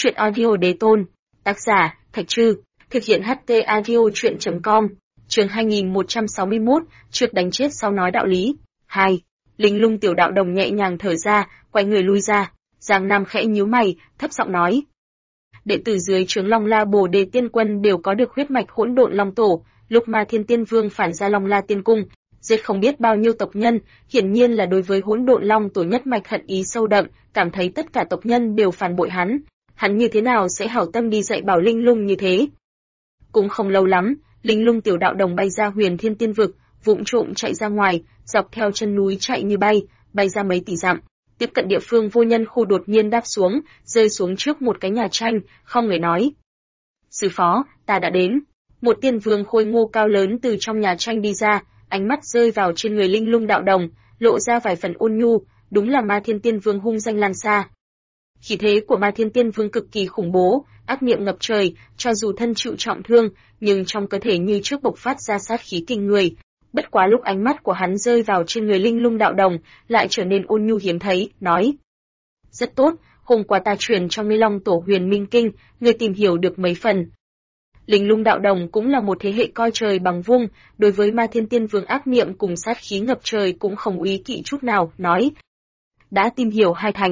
Chuyện audio đế tôn. Tác giả, Thạch Trư. Thực hiện HT audio chuyện.com. Chương 2161, trước đánh chết sau nói đạo lý. 2. Linh Lung tiểu đạo đồng nhẹ nhàng thở ra, quay người lui ra. Giang Nam khẽ nhíu mày, thấp giọng nói. Đệ tử dưới trướng Long La Bồ Đề Tiên Quân đều có được huyết mạch hỗn độn Long Tổ, lúc Ma Thiên Tiên Vương phản ra Long La Tiên Cung, giết không biết bao nhiêu tộc nhân, hiển nhiên là đối với hỗn độn Long Tổ nhất mạch hận ý sâu đậm, cảm thấy tất cả tộc nhân đều phản bội hắn. Hắn như thế nào sẽ hảo tâm đi dạy bảo Linh Lung như thế? Cũng không lâu lắm, Linh Lung tiểu đạo đồng bay ra Huyền Thiên Tiên Vực, vụng trộm chạy ra ngoài, dọc theo chân núi chạy như bay ra mấy tỷ dặm. Tiếp cận địa phương vô nhân khu đột nhiên đáp xuống, rơi xuống trước một cái nhà tranh, không người nói. Sư phó, ta đã đến. Một tiên vương khôi ngô cao lớn từ trong nhà tranh đi ra, ánh mắt rơi vào trên người Linh Lung đạo đồng, lộ ra vài phần ôn nhu, đúng là Ma Thiên Tiên Vương hung danh lan xa. Khí thế của Ma Thiên Tiên Vương cực kỳ khủng bố, ác niệm ngập trời, cho dù thân chịu trọng thương, nhưng trong cơ thể như trước bộc phát ra sát khí kinh người. Bất quá lúc ánh mắt của hắn rơi vào trên người Linh Lung đạo đồng, lại trở nên ôn nhu hiếm thấy, nói: "Rất tốt, hôm qua ta truyền cho ngươi Long Tổ Huyền Minh Kinh, ngươi tìm hiểu được mấy phần." Linh Lung đạo đồng cũng là một thế hệ coi trời bằng vung, đối với Ma Thiên Tiên Vương ác niệm cùng sát khí ngập trời cũng không úy kỵ chút nào, nói: "Đã tìm hiểu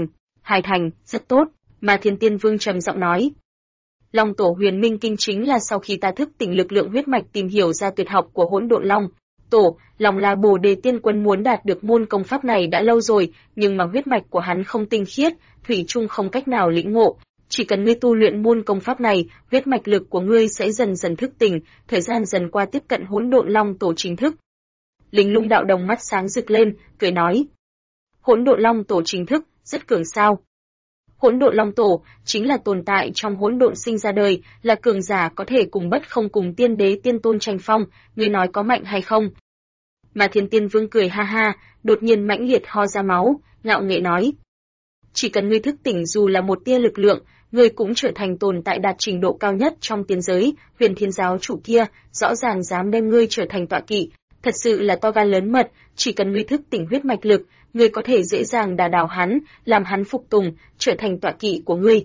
hai thành, rất tốt." Ma Thiên Tiên Vương trầm giọng nói: "Long Tổ Huyền Minh Kinh chính là sau khi ta thức tỉnh lực lượng huyết mạch tìm hiểu ra tuyệt học của Hỗn Độn Long Tổ, Long La Bồ Đề Tiên Quân muốn đạt được môn công pháp này đã lâu rồi, nhưng mà huyết mạch của hắn không tinh khiết, thủy chung không cách nào lĩnh ngộ. Chỉ cần ngươi tu luyện môn công pháp này, huyết mạch lực của ngươi sẽ dần dần thức tỉnh, thời gian dần qua tiếp cận Hỗn Độn Long Tổ chính thức." Linh Lung đạo đồng mắt sáng rực lên, cười nói: "Hỗn Độn Long Tổ chính thức, rất cường sao?" Hỗn Độn Long Tổ chính là tồn tại trong hỗn độn sinh ra đời, là cường giả có thể cùng bất không cùng tiên đế tiên tôn tranh phong, ngươi nói có mạnh hay không? Mà Thiên Tiên Vương cười ha ha, đột nhiên mãnh liệt ho ra máu, ngạo nghễ nói: "Chỉ cần ngươi thức tỉnh dù là một tia lực lượng, ngươi cũng trở thành tồn tại đạt trình độ cao nhất trong tiên giới, Huyền Thiên giáo chủ kia, rõ ràng dám đem ngươi trở thành tọa kỵ, thật sự là to gan lớn mật, chỉ cần ngươi thức tỉnh huyết mạch lực, ngươi có thể dễ dàng đả đảo hắn, làm hắn phục tùng, trở thành tọa kỵ của ngươi."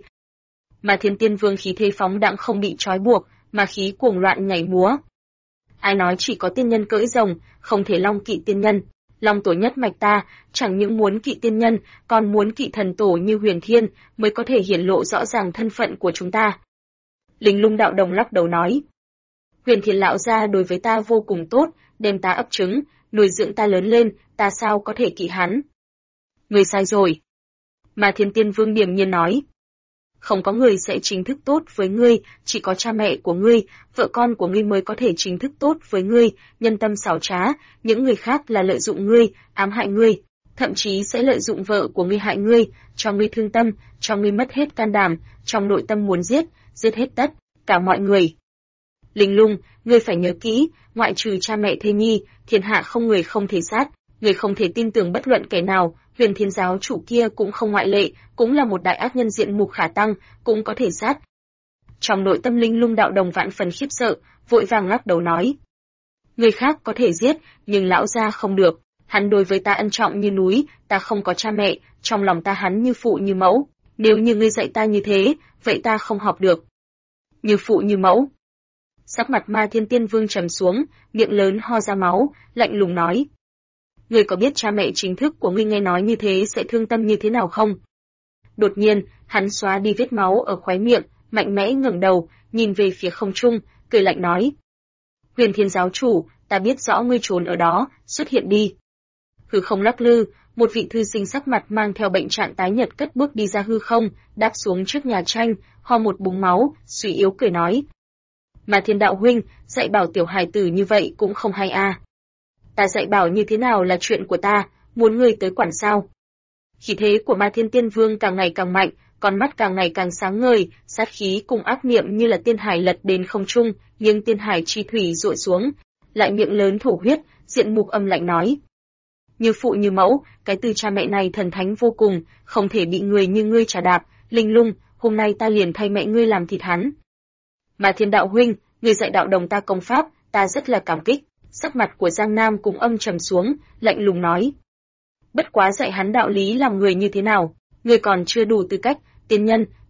Mà Thiên Tiên Vương khí thế phóng đãng không bị trói buộc, mà khí cuồng loạn nhảy múa. Ai nói chỉ có tiên nhân cưỡi rồng, không thể long kỵ tiên nhân? Long Tổ nhất mạch ta, chẳng những muốn kỵ tiên nhân, còn muốn kỵ thần tổ như Huyền Thiên, mới có thể hiển lộ rõ ràng thân phận của chúng ta. Linh Lung đạo đồng lắc đầu nói: "Huyền Thiên lão gia đối với ta vô cùng tốt, đem ta ấp trứng, nuôi dưỡng ta lớn lên, ta sao có thể kỵ hắn?" "Ngươi sai rồi." Mà Thiên Tiên Vương điềm nhiên nói: "Không có người sẽ chính thức tốt với ngươi, chỉ có cha mẹ của ngươi, vợ con của ngươi mới có thể chính thức tốt với ngươi, nhân tâm xảo trá, những người khác là lợi dụng ngươi, ám hại ngươi, thậm chí sẽ lợi dụng vợ của ngươi hại ngươi, cho ngươi thương tâm, cho ngươi mất hết can đảm, trong nội tâm muốn giết hết tất cả mọi người. Linh Lung, ngươi phải nhớ kỹ, ngoại trừ cha mẹ thê nhi, thiên hạ không người không thể sát, ngươi không thể tin tưởng bất luận kẻ nào, Huyền Thiên giáo chủ kia cũng không ngoại lệ, cũng là một đại ác nhân diện mục khả tăng, cũng có thể sát." Trong nội tâm Linh Lung đạo đồng vạn phần khiếp sợ, vội vàng lắc đầu nói: "Người khác có thể giết, nhưng lão gia không được, hắn đối với ta ân trọng như núi, ta không có cha mẹ, trong lòng ta hắn như phụ như mẫu, nếu như ngươi dạy ta như thế, vậy ta không học được." Như phụ như mẫu. Sắc mặt Ma Thiên Tiên Vương trầm xuống, miệng lớn ho ra máu, lạnh lùng nói: "Ngươi có biết cha mẹ chính thức của ngươi nghe nói như thế sẽ thương tâm như thế nào không?" Đột nhiên, hắn xóa đi vết máu ở khóe miệng, mạnh mẽ ngẩng đầu, nhìn về phía không trung, cười lạnh nói: "Huyền Thiên giáo chủ, ta biết rõ ngươi trốn ở đó, xuất hiện đi." Hư không lắc lư, một vị thư sinh sắc mặt mang theo bệnh trạng tái nhợt cất bước đi ra hư không, đáp xuống trước nhà tranh, ho một búng máu, suy yếu cười nói: "Mà Thiên đạo huynh, dạy bảo tiểu hài tử như vậy cũng không hay a." "Ta dạy bảo như thế nào là chuyện của ta, muốn ngươi tới quản sao?" Khí thế của Ma Thiên Tiên Vương càng ngày càng mạnh, con mắt càng ngày càng sáng ngời, sát khí cùng ác niệm như là tiên hải lật đến không trung, nhưng tiên hải chi thủy dội xuống, lại miệng lớn thổ huyết, diện mục âm lạnh nói: "Như phụ như mẫu, cái từ cha mẹ này thần thánh vô cùng, không thể bị người như ngươi trà đạp, Linh Lung, hôm nay ta liền thay mẹ ngươi làm thịt hắn." "Mà Thiên đạo huynh, ngươi dạy đạo đồng ta công pháp, ta rất là cảm kích." Sắc mặt của Giang Nam cũng âm trầm xuống, lạnh lùng nói: "Bất quá dạy hắn đạo lý làm người như thế nào, ngươi còn chưa đủ tư cách, tiên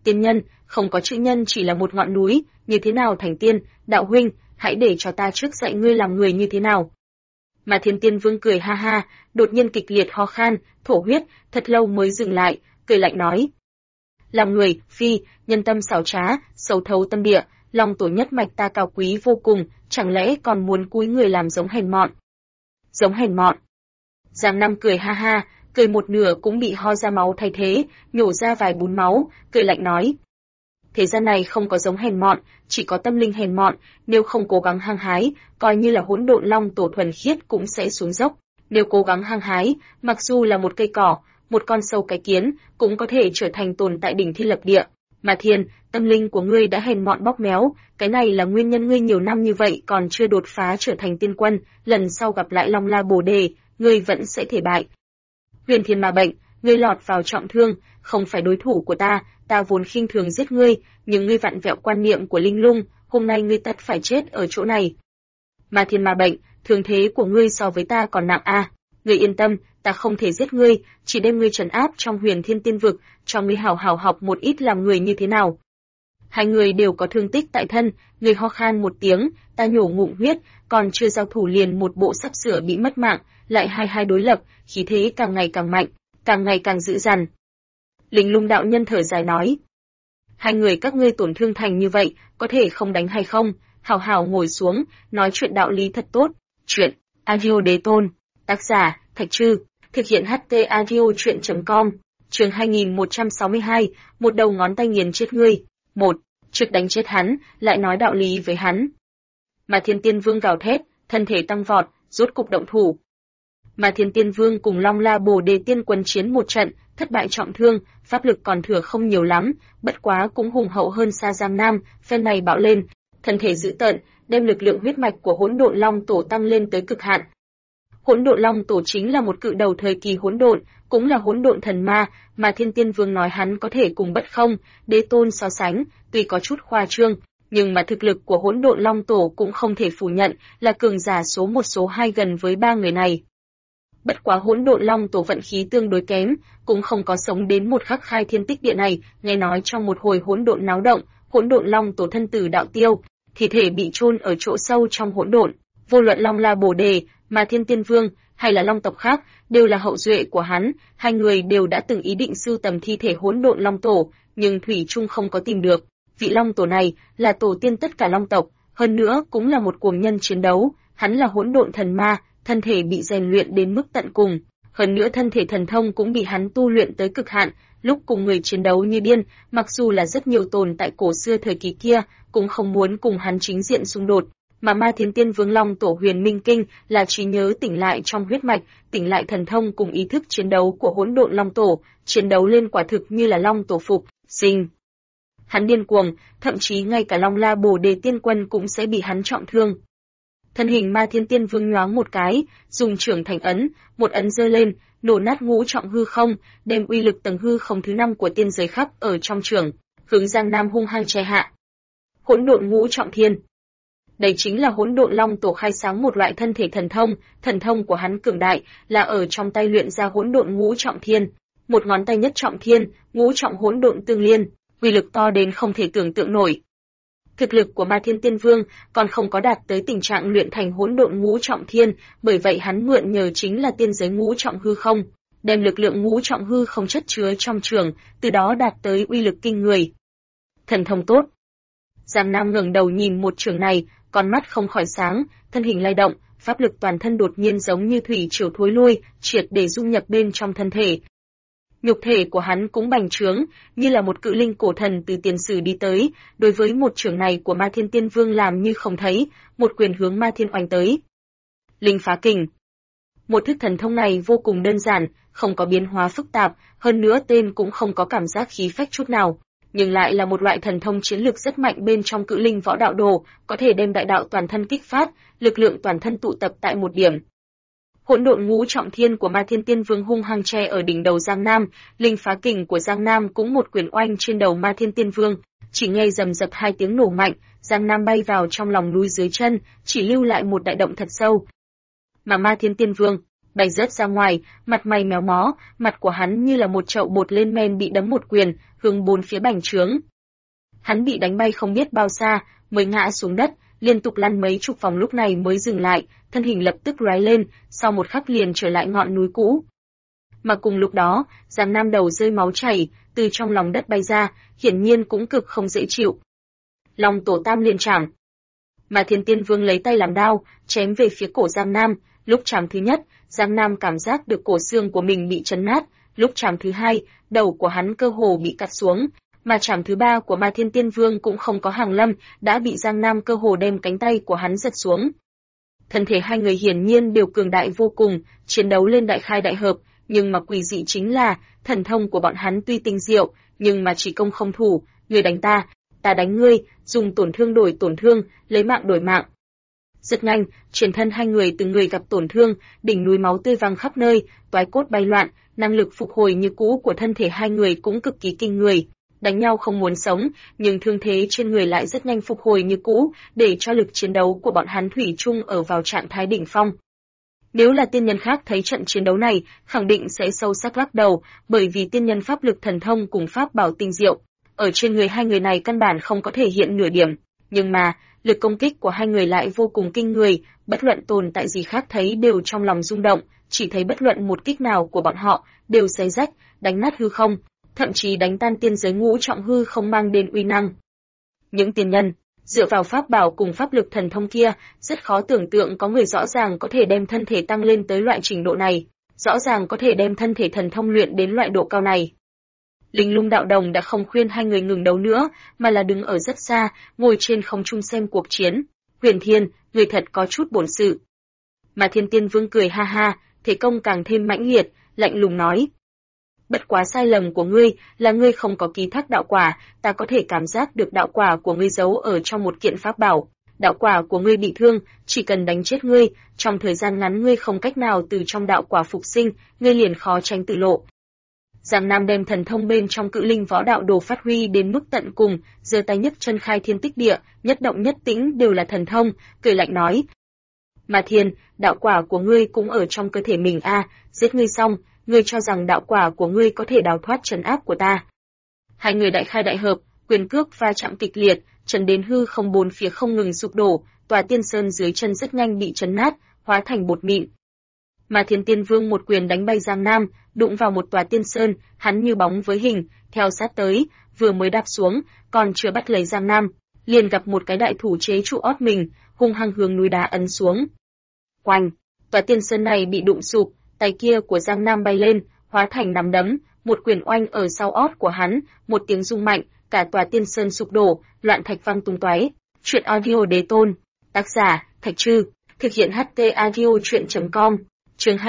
Tiên nhân, không có chữ nhân chỉ là một ngọn núi, như thế nào thành tiên, đạo huynh, hãy để cho ta trước dạy ngươi làm người như thế nào. Mà Thiên Tiên Vương cười ha ha, đột nhiên kịch liệt ho khan, thổ huyết, thật lâu mới dừng lại, cười lạnh nói. Làm người, phi, nhân tâm xảo trá, xấu thấu tâm địa, lòng tổ nhất mạch ta cao quý vô cùng, chẳng lẽ còn muốn cúi người làm giống hèn mọn. Giống hèn mọn. Giang Nam cười ha ha, cười một nửa cũng bị ho ra máu thay thế, nhổ ra vài bún máu, cười lạnh nói. Thế gian này không có giống hèn mọn, chỉ có tâm linh hèn mọn, nếu không cố gắng hăng hái, coi như là hỗn độn long tổ thuần khiết cũng sẽ xuống dốc. Nếu cố gắng hăng hái, mặc dù là một cây cỏ, một con sâu cái kiến, cũng có thể trở thành tồn tại đỉnh thiên lập địa. Mà Thiên, tâm linh của ngươi đã hèn mọn bóp méo, cái này là nguyên nhân ngươi nhiều năm như vậy còn chưa đột phá trở thành tiên quân, lần sau gặp lại Long La Bồ Đề, ngươi vẫn sẽ thể bại. Huyền Thiên mà bệnh, ngươi lọt vào trọng thương, không phải đối thủ của ta, ta vốn khinh thường giết ngươi, nhưng ngươi vặn vẹo quan niệm của linh lung, hôm nay ngươi tất phải chết ở chỗ này. Mà Thiên mà bệnh, thương thế của ngươi so với ta còn nặng a. Ngươi yên tâm, ta không thể giết ngươi, chỉ đem ngươi trấn áp trong Huyền Thiên Tiên vực, cho ngươi hào hào học một ít làm người như thế nào. Hai người đều có thương tích tại thân, ngươi ho khan một tiếng, ta nhổ ngụm huyết, còn chưa giao thủ liền một bộ sắp sửa bị mất mạng, lại hai đối lập, khí thế càng ngày càng mạnh, càng ngày càng dữ dằn. Linh Lung đạo nhân thở dài nói, hai người các ngươi tổn thương thành như vậy, có thể không đánh hay không? Hào hào ngồi xuống, nói chuyện đạo lý thật tốt. Chuyện Audio Đế Tôn, tác giả Thạch Trư, thực hiện HT Audio Truyện.com. Chương 2162, một đầu ngón tay nghiền chết ngươi. 1. Trước đánh chết hắn, lại nói đạo lý với hắn. Mà Thiên Tiên Vương gào thét, thân thể tăng vọt, rốt cục động thủ. Mà Thiên Tiên Vương cùng Long La Bồ Đề Tiên quân chiến một trận, thất bại trọng thương, pháp lực còn thừa không nhiều lắm, bất quá cũng hùng hậu hơn xa Giang Nam, phen này bạo lên, thân thể dữ tợn, đem lực lượng huyết mạch của Hỗn Độn Long Tổ tăng lên tới cực hạn. Hỗn Độn Long Tổ chính là một cự đầu thời kỳ hỗn độn, cũng là hỗn độn thần ma, mà Thiên Tiên Vương nói hắn có thể cùng Bất Không, Đế Tôn so sánh, tuy có chút khoa trương, nhưng mà thực lực của Hỗn Độn Long Tổ cũng không thể phủ nhận, là cường giả số 1 số 2 gần với ba người này. Bất quá Hỗn Độn Long Tổ vận khí tương đối kém, cũng không có sống đến một khắc khai thiên tích địa này, nghe nói trong một hồi hỗn độn náo động, Hỗn Độn Long Tổ thân tử đạo tiêu, thi thể bị chôn ở chỗ sâu trong hỗn độn, vô luận Long La Bồ Đề, mà Thiên Tiên Vương hay là Long tộc khác, đều là hậu duệ của hắn, hai người đều đã từng ý định sưu tầm thi thể Hỗn Độn Long Tổ, nhưng thủy chung không có tìm được. Vị Long Tổ này là tổ tiên tất cả Long tộc, hơn nữa cũng là một cuồng nhân chiến đấu, hắn là hỗn độn thần ma, thân thể bị rèn luyện đến mức tận cùng, hơn nữa thân thể thần thông cũng bị hắn tu luyện tới cực hạn, lúc cùng người chiến đấu như điên, mặc dù là rất nhiều tồn tại cổ xưa thời kỳ kia, cũng không muốn cùng hắn chính diện xung đột. Mà Ma Thiên Tiên Vương Long Tổ Huyền Minh Kinh là trí nhớ tỉnh lại trong huyết mạch, tỉnh lại thần thông cùng ý thức chiến đấu của Hỗn Độn Long Tổ, chiến đấu lên quả thực như là Long Tổ phục sinh. Hắn điên cuồng, thậm chí ngay cả Long La Bồ Đề Tiên Quân cũng sẽ bị hắn trọng thương. Thân hình Ma Thiên Tiên Vương nhoáng một cái, dùng trưởng thành ấn, một ấn giơ lên, nổ nát ngũ trọng hư không, đem uy lực tầng hư không thứ 5 của tiên giới khắc ở trong trưởng, hướng Giang Nam hung hăng che hạ. Hỗn Độn Ngũ Trọng Thiên. Đây chính là Hỗn Độn Long Tổ khai sáng một loại thân thể thần thông của hắn cường đại, là ở trong tay luyện ra Hỗn Độn Ngũ Trọng Thiên, một ngón tay nhất trọng thiên, ngũ trọng hỗn độn tương liên, uy lực to đến không thể tưởng tượng nổi. Thực lực của Ma Thiên Tiên Vương còn không có đạt tới tình trạng luyện thành hỗn độn ngũ trọng thiên, bởi vậy hắn mượn nhờ chính là tiên giới ngũ trọng hư không, đem lực lượng ngũ trọng hư không chất chứa trong trường, từ đó đạt tới uy lực kinh người. Thần thông tốt. Giang Nam ngẩng đầu nhìn một trường này, con mắt không khỏi sáng, thân hình lay động, pháp lực toàn thân đột nhiên giống như thủy triều thối lui, triệt để dung nhập bên trong thân thể. Nhục thể của hắn cũng bành trướng, như là một cự linh cổ thần từ tiền sử đi tới, đối với một trường này của Ma Thiên Tiên Vương làm như không thấy, một quyền hướng Ma Thiên oanh tới. Linh phá kình. Một thức thần thông này vô cùng đơn giản, không có biến hóa phức tạp, hơn nữa tên cũng không có cảm giác khí phách chút nào, nhưng lại là một loại thần thông chiến lược rất mạnh bên trong cự linh võ đạo đồ, có thể đem đại đạo toàn thân kích phát, lực lượng toàn thân tụ tập tại một điểm. Hỗn độn ngũ trọng thiên của Ma Thiên Tiên Vương hung hăng che ở đỉnh đầu Giang Nam, linh phá kình của Giang Nam cũng một quyền oanh trên đầu Ma Thiên Tiên Vương, chỉ nghe rầm rập hai tiếng nổ mạnh, Giang Nam bay vào trong lòng núi dưới chân, chỉ lưu lại một đại động thật sâu. Mà Ma Thiên Tiên Vương, bay rớt ra ngoài, mặt mày méo mó, mặt của hắn như là một chậu bột lên men bị đấm một quyền, hướng bốn phía bành trướng. Hắn bị đánh bay không biết bao xa, mới ngã xuống đất, liên tục lăn mấy chục vòng lúc này mới dừng lại, thân hình lập tức lóe lên, sau một khắc liền trở lại ngọn núi cũ. Mà cùng lúc đó, Giang Nam đầu rơi máu chảy, từ trong lòng đất bay ra, hiển nhiên cũng cực không dễ chịu. Long tổ tam liền chảm. Mà Thiên Tiên Vương lấy tay làm đao, chém về phía cổ Giang Nam, lúc chảm thứ nhất, Giang Nam cảm giác được cổ xương của mình bị chấn nát, lúc chảm thứ hai, đầu của hắn cơ hồ bị cắt xuống, mà chảm thứ ba của Ma Thiên Tiên Vương cũng không có hàng lâm, đã bị Giang Nam cơ hồ đem cánh tay của hắn giật xuống. Thân thể hai người hiển nhiên đều cường đại vô cùng, chiến đấu lên đại khai đại hợp, nhưng mà quỷ dị chính là, thần thông của bọn hắn tuy tinh diệu, nhưng mà chỉ công không thủ, người đánh ta đánh ngươi, dùng tổn thương đổi tổn thương, lấy mạng đổi mạng. Rất nhanh, trên thân hai người từng người gặp tổn thương, đỉnh núi máu tươi văng khắp nơi, toái cốt bay loạn, năng lực phục hồi như cũ của thân thể hai người cũng cực kỳ kinh người. Đánh nhau không muốn sống, nhưng thương thế trên người lại rất nhanh phục hồi như cũ, để cho lực chiến đấu của bọn hắn thủy chung ở vào trạng thái đỉnh phong. Nếu là tiên nhân khác thấy trận chiến đấu này, khẳng định sẽ sâu sắc lắc đầu, bởi vì tiên nhân pháp lực thần thông cùng pháp bảo tinh diệu, ở trên người hai người này căn bản không có thể hiện nửa điểm, nhưng mà, lực công kích của hai người lại vô cùng kinh người, bất luận tồn tại gì khác thấy đều trong lòng rung động, chỉ thấy bất luận một kích nào của bọn họ đều xé rách, đánh nát hư không, thậm chí đánh tan tiên giới ngũ trọng hư không mang đến uy năng. Những tiên nhân, dựa vào pháp bảo cùng pháp lực thần thông kia, rất khó tưởng tượng có người rõ ràng có thể đem thân thể tăng lên tới loại trình độ này, rõ ràng có thể đem thân thể thần thông luyện đến loại độ cao này. Linh Lung đạo đồng đã không khuyên hai người ngừng đấu nữa, mà là đứng ở rất xa, ngồi trên không trung xem cuộc chiến. Huyền Thiên, người thật có chút bổn sự. Mà Thiên Tiên Vương cười ha ha, thế công càng thêm mãnh liệt, lạnh lùng nói. Bất quá sai lầm của ngươi là ngươi không có ký thác đạo quả, ta có thể cảm giác được đạo quả của ngươi giấu ở trong một kiện pháp bảo. Đạo quả của ngươi bị thương, chỉ cần đánh chết ngươi, trong thời gian ngắn ngươi không cách nào từ trong đạo quả phục sinh, ngươi liền khó tránh tử lộ. Giang Nam đem thần thông bên trong Cự Linh Võ Đạo Đồ phát huy đến mức tận cùng, giơ tay nhấc chân khai thiên tích địa, nhất động nhất tĩnh đều là thần thông, cười lạnh nói: "Mà Thiên, đạo quả của ngươi cũng ở trong cơ thể mình a, giết ngươi xong, ngươi cho rằng đạo quả của ngươi có thể đào thoát trấn áp của ta?" Hai người đại khai đại hợp, quyền cước va chạm kịch liệt, trần đến hư không bốn phía không ngừng sụp đổ, tòa tiên sơn dưới chân rất nhanh bị chấn nát, hóa thành bột mịn. Mà Thiên Tiên Vương một quyền đánh bay Giang Nam, đụng vào một tòa tiên sơn, hắn như bóng với hình, theo sát tới, vừa mới đạp xuống, còn chưa bắt lấy Giang Nam, liền gặp một cái đại thủ chế trụ ót mình, hung hăng hướng núi đá ấn xuống. Oanh, tòa tiên sơn này bị đụng sụp, tay kia của Giang Nam bay lên, hóa thành nắm đấm, một quyền oanh ở sau ót của hắn, một tiếng rung mạnh, cả tòa tiên sơn sụp đổ, loạn thạch văng tung tóe. Truyện audio đế tôn, tác giả Thạch Trư, thực hiện HT audio truyện.com. Chương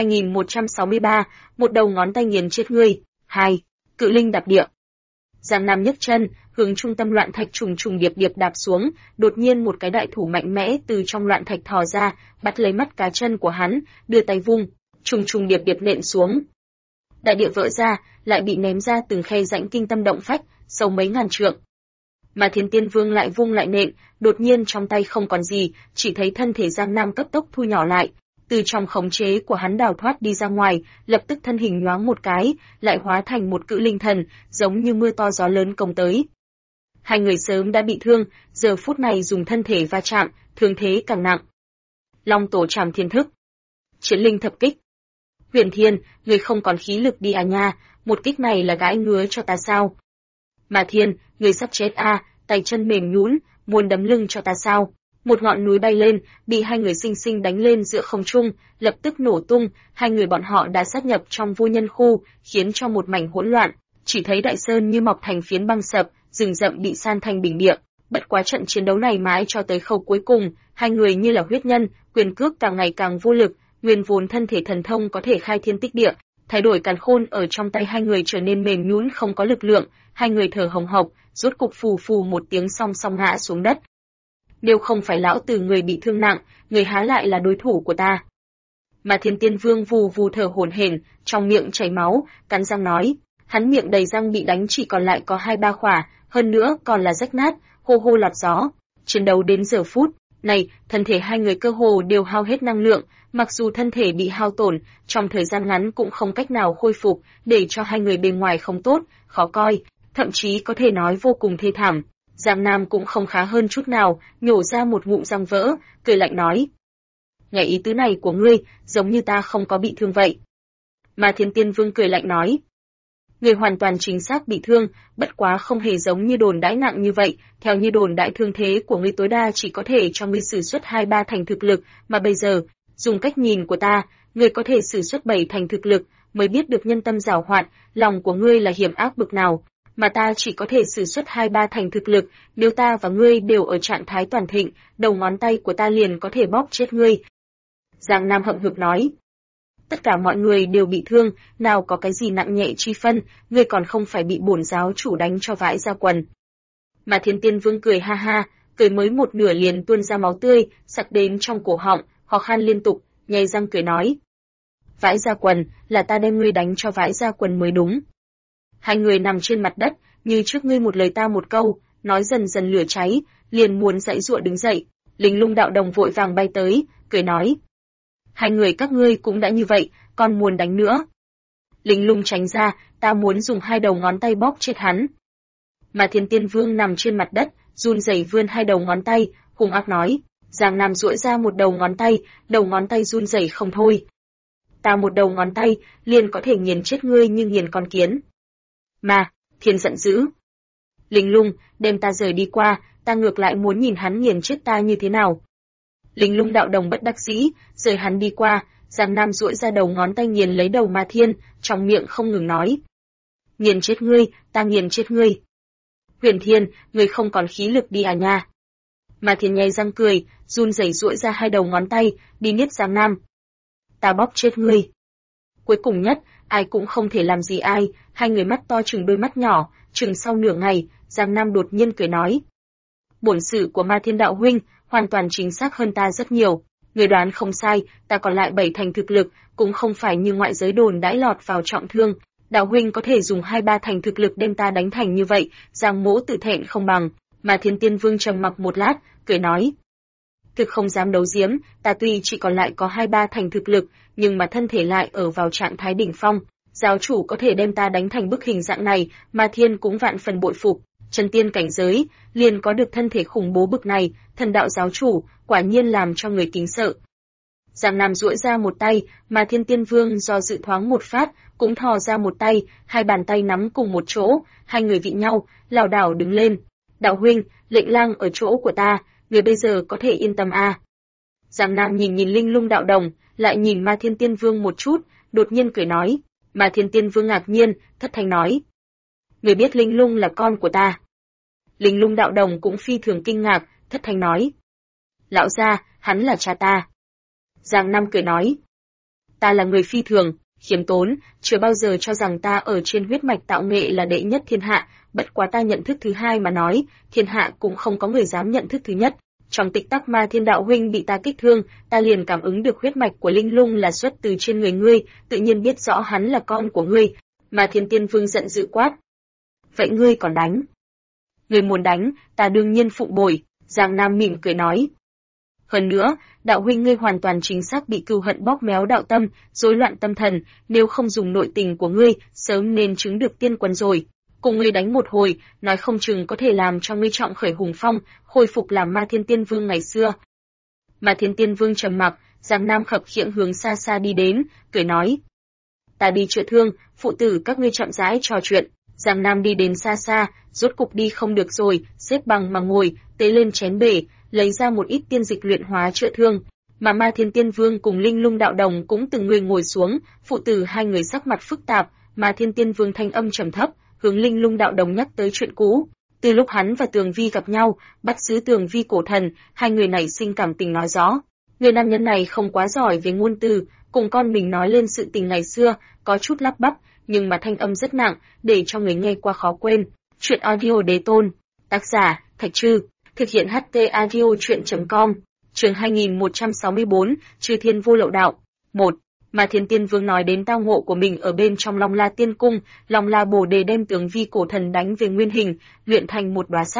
2163, một đầu ngón tay nghiền chết ngươi. 2. Cự Linh đạp địa. Giang Nam nhấc chân, hướng trung tâm loạn thạch trùng trùng điệp điệp đạp xuống, đột nhiên một cái đại thủ mạnh mẽ từ trong loạn thạch thò ra, bắt lấy mắt cá chân của hắn, đưa tay vung, trùng trùng điệp điệp nện xuống. Đại địa vỡ ra, lại bị ném ra từng khe rãnh kinh tâm động phách, sâu mấy ngàn trượng. Mà Thiên Tiên Vương lại vung lại nện, đột nhiên trong tay không còn gì, chỉ thấy thân thể Giang Nam cấp tốc thu nhỏ lại. Từ trong khống chế của hắn đào thoát đi ra ngoài, lập tức thân hình nhoáng một cái, lại hóa thành một cự linh thần, giống như mưa to gió lớn công tới. Hai người sớm đã bị thương, giờ phút này dùng thân thể va chạm, thương thế càng nặng. Long tổ trảm thiên thức, chiến linh thập kích. Huyền Thiên, người không còn khí lực đi à nha, một kích này là gãi ngứa cho ta sao? Mà Thiên, người sắp chết à, tay chân mềm nhũn, muốn đấm lưng cho ta sao? Một ngọn núi bay lên, bị hai người xinh xinh đánh lên giữa không trung, lập tức nổ tung, hai người bọn họ đã sát nhập trong vô nhân khu, khiến cho một mảnh hỗn loạn, chỉ thấy đại sơn như mọc thành phiến băng sập, rừng rậm bị san thành bình địa. Bất quá trận chiến đấu này mãi cho tới khâu cuối cùng, hai người như là huyết nhân, quyền cước càng ngày càng vô lực, nguyên vốn thân thể thần thông có thể khai thiên tích địa, thay đổi càn khôn ở trong tay hai người trở nên mềm nhũn không có lực lượng, hai người thở hồng hộc, rốt cục phù phù một tiếng song song ngã xuống đất. Nếu không phải lão tử người bị thương nặng, người há lại là đối thủ của ta. Mà Thiên Tiên Vương vù vù thở hổn hển, trong miệng chảy máu, cắn răng nói, hắn miệng đầy răng bị đánh chỉ còn lại có 2-3 khỏa, hơn nữa còn là rách nát, hô hô lọt gió. Chiến đấu đến giờ phút, này, thân thể hai người cơ hồ đều hao hết năng lượng, mặc dù thân thể bị hao tổn, trong thời gian ngắn cũng không cách nào khôi phục, để cho hai người bề ngoài không tốt, khó coi, thậm chí có thể nói vô cùng thê thảm. Giang Nam cũng không khá hơn chút nào, nhổ ra một ngụm răng vỡ, cười lạnh nói. Nghe ý tứ này của ngươi, giống như ta không có bị thương vậy. Mà Thiên Tiên Vương cười lạnh nói. Ngươi hoàn toàn chính xác bị thương, bất quá không hề giống như đồn đãi nặng như vậy, theo như đồn đãi thương thế của ngươi tối đa chỉ có thể cho ngươi sử xuất 2-3 thành thực lực, mà bây giờ, dùng cách nhìn của ta, ngươi có thể sử xuất 7 thành thực lực, mới biết được nhân tâm giảo hoạt, lòng của ngươi là hiểm ác bực nào, mà ta chỉ có thể sử xuất 2-3 thành thực lực, nếu ta và ngươi đều ở trạng thái toàn thịnh, đầu ngón tay của ta liền có thể bóp chết ngươi. Giang Nam hậm hực nói. Tất cả mọi người đều bị thương, nào có cái gì nặng nhẹ chi phân, ngươi còn không phải bị bổn giáo chủ đánh cho vãi ra quần. Mà Thiên Tiên Vương cười ha ha, cười mới một nửa liền tuôn ra máu tươi, sặc đến trong cổ họng, ho khan liên tục, nhai răng cười nói. Vãi ra quần, là ta đem ngươi đánh cho vãi ra quần mới đúng. Hai người nằm trên mặt đất, như trước ngươi một lời ta một câu, nói dần dần lửa cháy, liền muốn giãy giụa đứng dậy. Linh Lung đạo đồng vội vàng bay tới, cười nói. Hai người các ngươi cũng đã như vậy, còn muốn đánh nữa. Linh Lung tránh ra, ta muốn dùng 2 đầu ngón tay bóp chết hắn. Mà Thiên Tiên Vương nằm trên mặt đất, run rẩy vươn 2 đầu ngón tay, hung ác nói. Giang Nam duỗi ra một đầu ngón tay run rẩy không thôi. Ta một đầu ngón tay, liền có thể nghiền chết ngươi như nghiền con kiến. Mà, Thiên giận dữ. Linh Lung, đem ta rời đi qua, ta ngược lại muốn nhìn hắn nghiền chết ta như thế nào. Linh Lung đạo đồng bất đắc dĩ, rời hắn đi qua, Giang Nam duỗi ra đầu ngón tay nghiền lấy đầu Ma Thiên, trong miệng không ngừng nói. Nghiền chết ngươi, ta nghiền chết ngươi. Huyền Thiên, ngươi không còn khí lực đi à nha. Ma Thiên nhai răng cười, run rẩy duỗi ra 2 đầu ngón tay, đi niết Giang Nam. Ta bóp chết ngươi. Cuối cùng nhất, ai cũng không thể làm gì ai, hai người mắt to trừng đôi mắt nhỏ, chừng sau nửa ngày, Giang Nam đột nhiên cười nói. Bổn sự của Ma Thiên đạo huynh, hoàn toàn chính xác hơn ta rất nhiều. Người đoán không sai, ta còn lại 7 thành thực lực, cũng không phải như ngoại giới đồn đãi lọt vào trọng thương. Đạo huynh có thể dùng 2-3 thành thực lực đem ta đánh thành như vậy, Giang Mỗ tự thẹn không bằng. Mà Thiên Tiên Vương trầm mặc một lát, cười nói. Thực không dám đấu giếm, ta tuy chỉ còn lại có 2-3 thành thực lực, nhưng mà thân thể lại ở vào trạng thái đỉnh phong. Giáo chủ có thể đem ta đánh thành bức hình dạng này, mà Thiên cũng vạn phần bội phục. Chân tiên cảnh giới, liền có được thân thể khủng bố bực này, thần đạo giáo chủ, quả nhiên làm cho người kính sợ. Giang Nam duỗi ra một tay, mà Thiên Tiên Vương do dự thoáng một phát, cũng thò ra một tay, 2 bàn tay nắm cùng một chỗ, hai người vị nhau, lảo đảo đứng lên. Đạo huynh, lệnh lang ở chỗ của ta, người bây giờ có thể yên tâm à. Giang Nam nhìn nhìn Linh Lung đạo đồng, lại nhìn Ma Thiên Tiên Vương một chút, đột nhiên cười nói. Mà Thiên Tiên Vương ngạc nhiên, thất thanh nói. Người biết Linh Lung là con của ta. Linh Lung đạo đồng cũng phi thường kinh ngạc, thất thanh nói. Lão gia, hắn là cha ta. Giang Nam cười nói. Ta là người phi thường, khiêm tốn, chưa bao giờ cho rằng ta ở trên huyết mạch tạo nghệ là đệ nhất thiên hạ, bất quá ta nhận thức thứ hai mà nói, thiên hạ cũng không có người dám nhận thức thứ nhất. Trong tích tắc Ma Thiên đạo huynh bị ta kích thương, ta liền cảm ứng được huyết mạch của Linh Lung là xuất từ trên người ngươi, tự nhiên biết rõ hắn là con của ngươi. Mà Thiên Tiên Vương giận dữ quát. Vậy ngươi còn đánh? Ngươi muốn đánh, ta đương nhiên phụng bồi, Giang Nam mỉm cười nói. Hơn nữa, đạo huynh ngươi hoàn toàn chính xác bị cừu hận bóp méo đạo tâm, rối loạn tâm thần, nếu không dùng nội tình của ngươi, sớm nên chứng được tiên quân rồi. Cùng ngươi đánh một hồi, nói không chừng có thể làm cho ngươi trọng khởi hùng phong, khôi phục làm Ma Thiên Tiên Vương ngày xưa. Ma Thiên Tiên Vương trầm mặc, Giang Nam khập khiễng hướng xa xa đi đến, cười nói. Ta đi chữa thương, phụ tử các ngươi chậm rãi trò chuyện. Giang Nam đi đến xa xa, rốt cục đi không được rồi, xếp bằng mà ngồi, tế lên chén bể, lấy ra một ít tiên dịch luyện hóa chữa thương. Mà Ma Thiên Tiên Vương cùng Linh Lung đạo đồng cũng từng người ngồi xuống, phụ tử hai người sắc mặt phức tạp, Ma Thiên Tiên Vương thanh âm trầm thấp, hướng Linh Lung đạo đồng nhắc tới chuyện cũ. Từ lúc hắn và Tường Vi gặp nhau, bắt giữ Tường Vi cổ thần, hai người nảy sinh cảm tình nói rõ. Người nam nhân này không quá giỏi về ngôn từ, cùng con mình nói lên sự tình ngày xưa, có chút lắp bắp, nhưng mà thanh âm rất nặng, để cho người nghe qua khó quên. Chuyện audio đế tôn, tác giả, Thạch Trư, thực hiện HT audio chuyện.com, chương 2164, Chư Thiên Vô Lậu Đạo. 1. Mà Thiên Tiên Vương nói đến tao ngộ của mình ở bên trong Long La Tiên Cung, Long La Bồ Đề đem Tường Vi cổ thần đánh về nguyên hình, luyện thành một đóa sắc.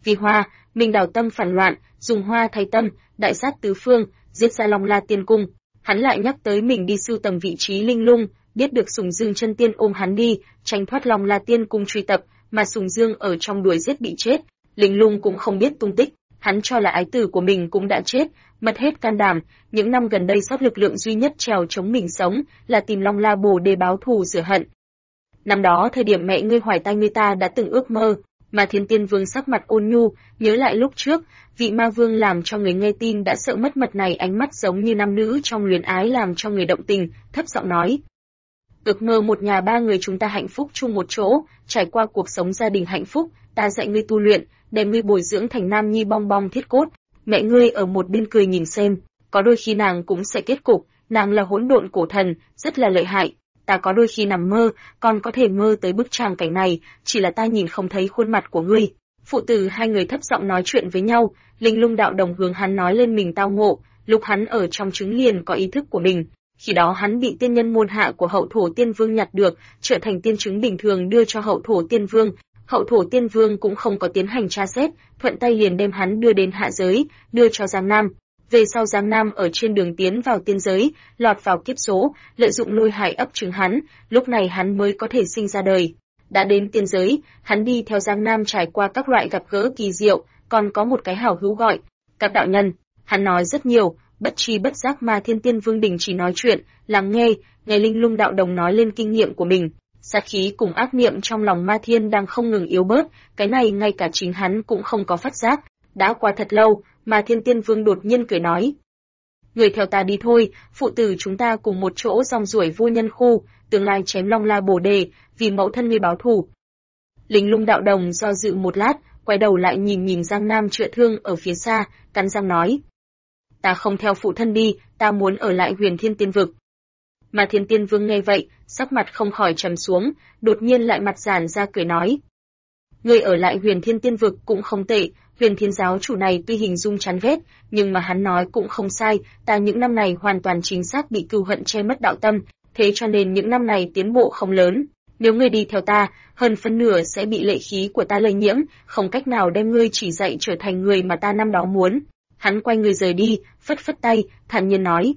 Vì hoa, Minh Đào tâm phản loạn, dùng hoa thay tâm, đại sát tứ phương, giết ra Long La Tiên Cung. Hắn lại nhắc tới mình đi sưu tầm vị trí linh lung, biết được Sùng Dương chân tiên ôm hắn đi, tránh thoát Long La Tiên Cung truy tập, mà Sùng Dương ở trong đuổi giết bị chết, linh lung cũng không biết tung tích. Hắn cho là ái tử của mình cũng đã chết, mất hết can đảm, những năm gần đây sót lực lượng duy nhất trèo chống mình sống là tìm Long La Bồ để báo thù rửa hận. Năm đó thời điểm mẹ ngươi hoài thai ngươi ta đã từng ước mơ, mà Thiên Tiên Vương sắc mặt ôn nhu, nhớ lại lúc trước, vị ma vương làm cho người nghe tin đã sợ mất mật này, ánh mắt giống như nam nữ trong luyến ái làm cho người động tình, thấp giọng nói: ước mơ một nhà ba người chúng ta hạnh phúc chung một chỗ, trải qua cuộc sống gia đình hạnh phúc, ta dạy ngươi tu luyện, đem ngươi bồi dưỡng thành nam nhi bong bong thiết cốt. Mẹ ngươi ở một bên cười nhìn xem, có đôi khi nàng cũng sẽ kết cục, nàng là hỗn độn cổ thần, rất là lợi hại. Ta có đôi khi nằm mơ, còn có thể mơ tới bức tràng cảnh này, chỉ là ta nhìn không thấy khuôn mặt của ngươi. Phụ tử hai người thấp giọng nói chuyện với nhau, Linh Lung đạo đồng hướng hắn nói lên mình tao ngộ, lúc hắn ở trong trứng liền có ý thức của mình. Khi đó hắn bị tiên nhân môn hạ của Hậu Thổ Tiên Vương nhặt được, trở thành tiên trứng bình thường đưa cho Hậu Thổ Tiên Vương. Hậu Thổ Tiên Vương cũng không có tiến hành tra xét, thuận tay liền đem hắn đưa đến hạ giới, đưa cho Giang Nam. Về sau Giang Nam ở trên đường tiến vào tiên giới, lọt vào kiếp số, lợi dụng lôi hải ấp trứng hắn, lúc này hắn mới có thể sinh ra đời. Đã đến tiên giới, hắn đi theo Giang Nam trải qua các loại gặp gỡ kỳ diệu, còn có một cái hảo hữu gọi Các đạo nhân. Hắn nói rất nhiều, bất tri bất giác mà Thiên Tiên Vương đình chỉ nói chuyện, lắng nghe, nghe Linh Lung đạo đồng nói lên kinh nghiệm của mình. Sát khí cùng ác niệm trong lòng Ma Thiên đang không ngừng yếu bớt, cái này ngay cả chính hắn cũng không có phát giác. Đã qua thật lâu, mà Thiên Tiên Vương đột nhiên cười nói: người theo ta đi thôi, phụ tử chúng ta cùng một chỗ rong ruổi vô nhân khu, tương lai chém Long La Bồ Đề, vì mẫu thân ngươi báo thù. Linh Lung đạo đồng do dự một lát, quay đầu lại nhìn Giang Nam chữa thương ở phía xa, cắn răng nói: ta không theo phụ thân đi, ta muốn ở lại Huyền Thiên Tiên Vực. Mà Thiên Tiên Vương nghe vậy, sắc mặt không khỏi trầm xuống, đột nhiên lại mặt giãn ra cười nói: ngươi ở lại Huyền Thiên Tiên Vực cũng không tệ. Huyền Thiên giáo chủ này tuy hình dung chán ghét, nhưng mà hắn nói cũng không sai, ta những năm này hoàn toàn chính xác bị cừu hận che mất đạo tâm, thế cho nên những năm này tiến bộ không lớn. Nếu ngươi đi theo ta, hơn phân nửa sẽ bị lệ khí của ta lây nhiễm, không cách nào đem ngươi chỉ dạy trở thành người mà ta năm đó muốn. Hắn quay người rời đi, phất phất tay, thản nhiên nói: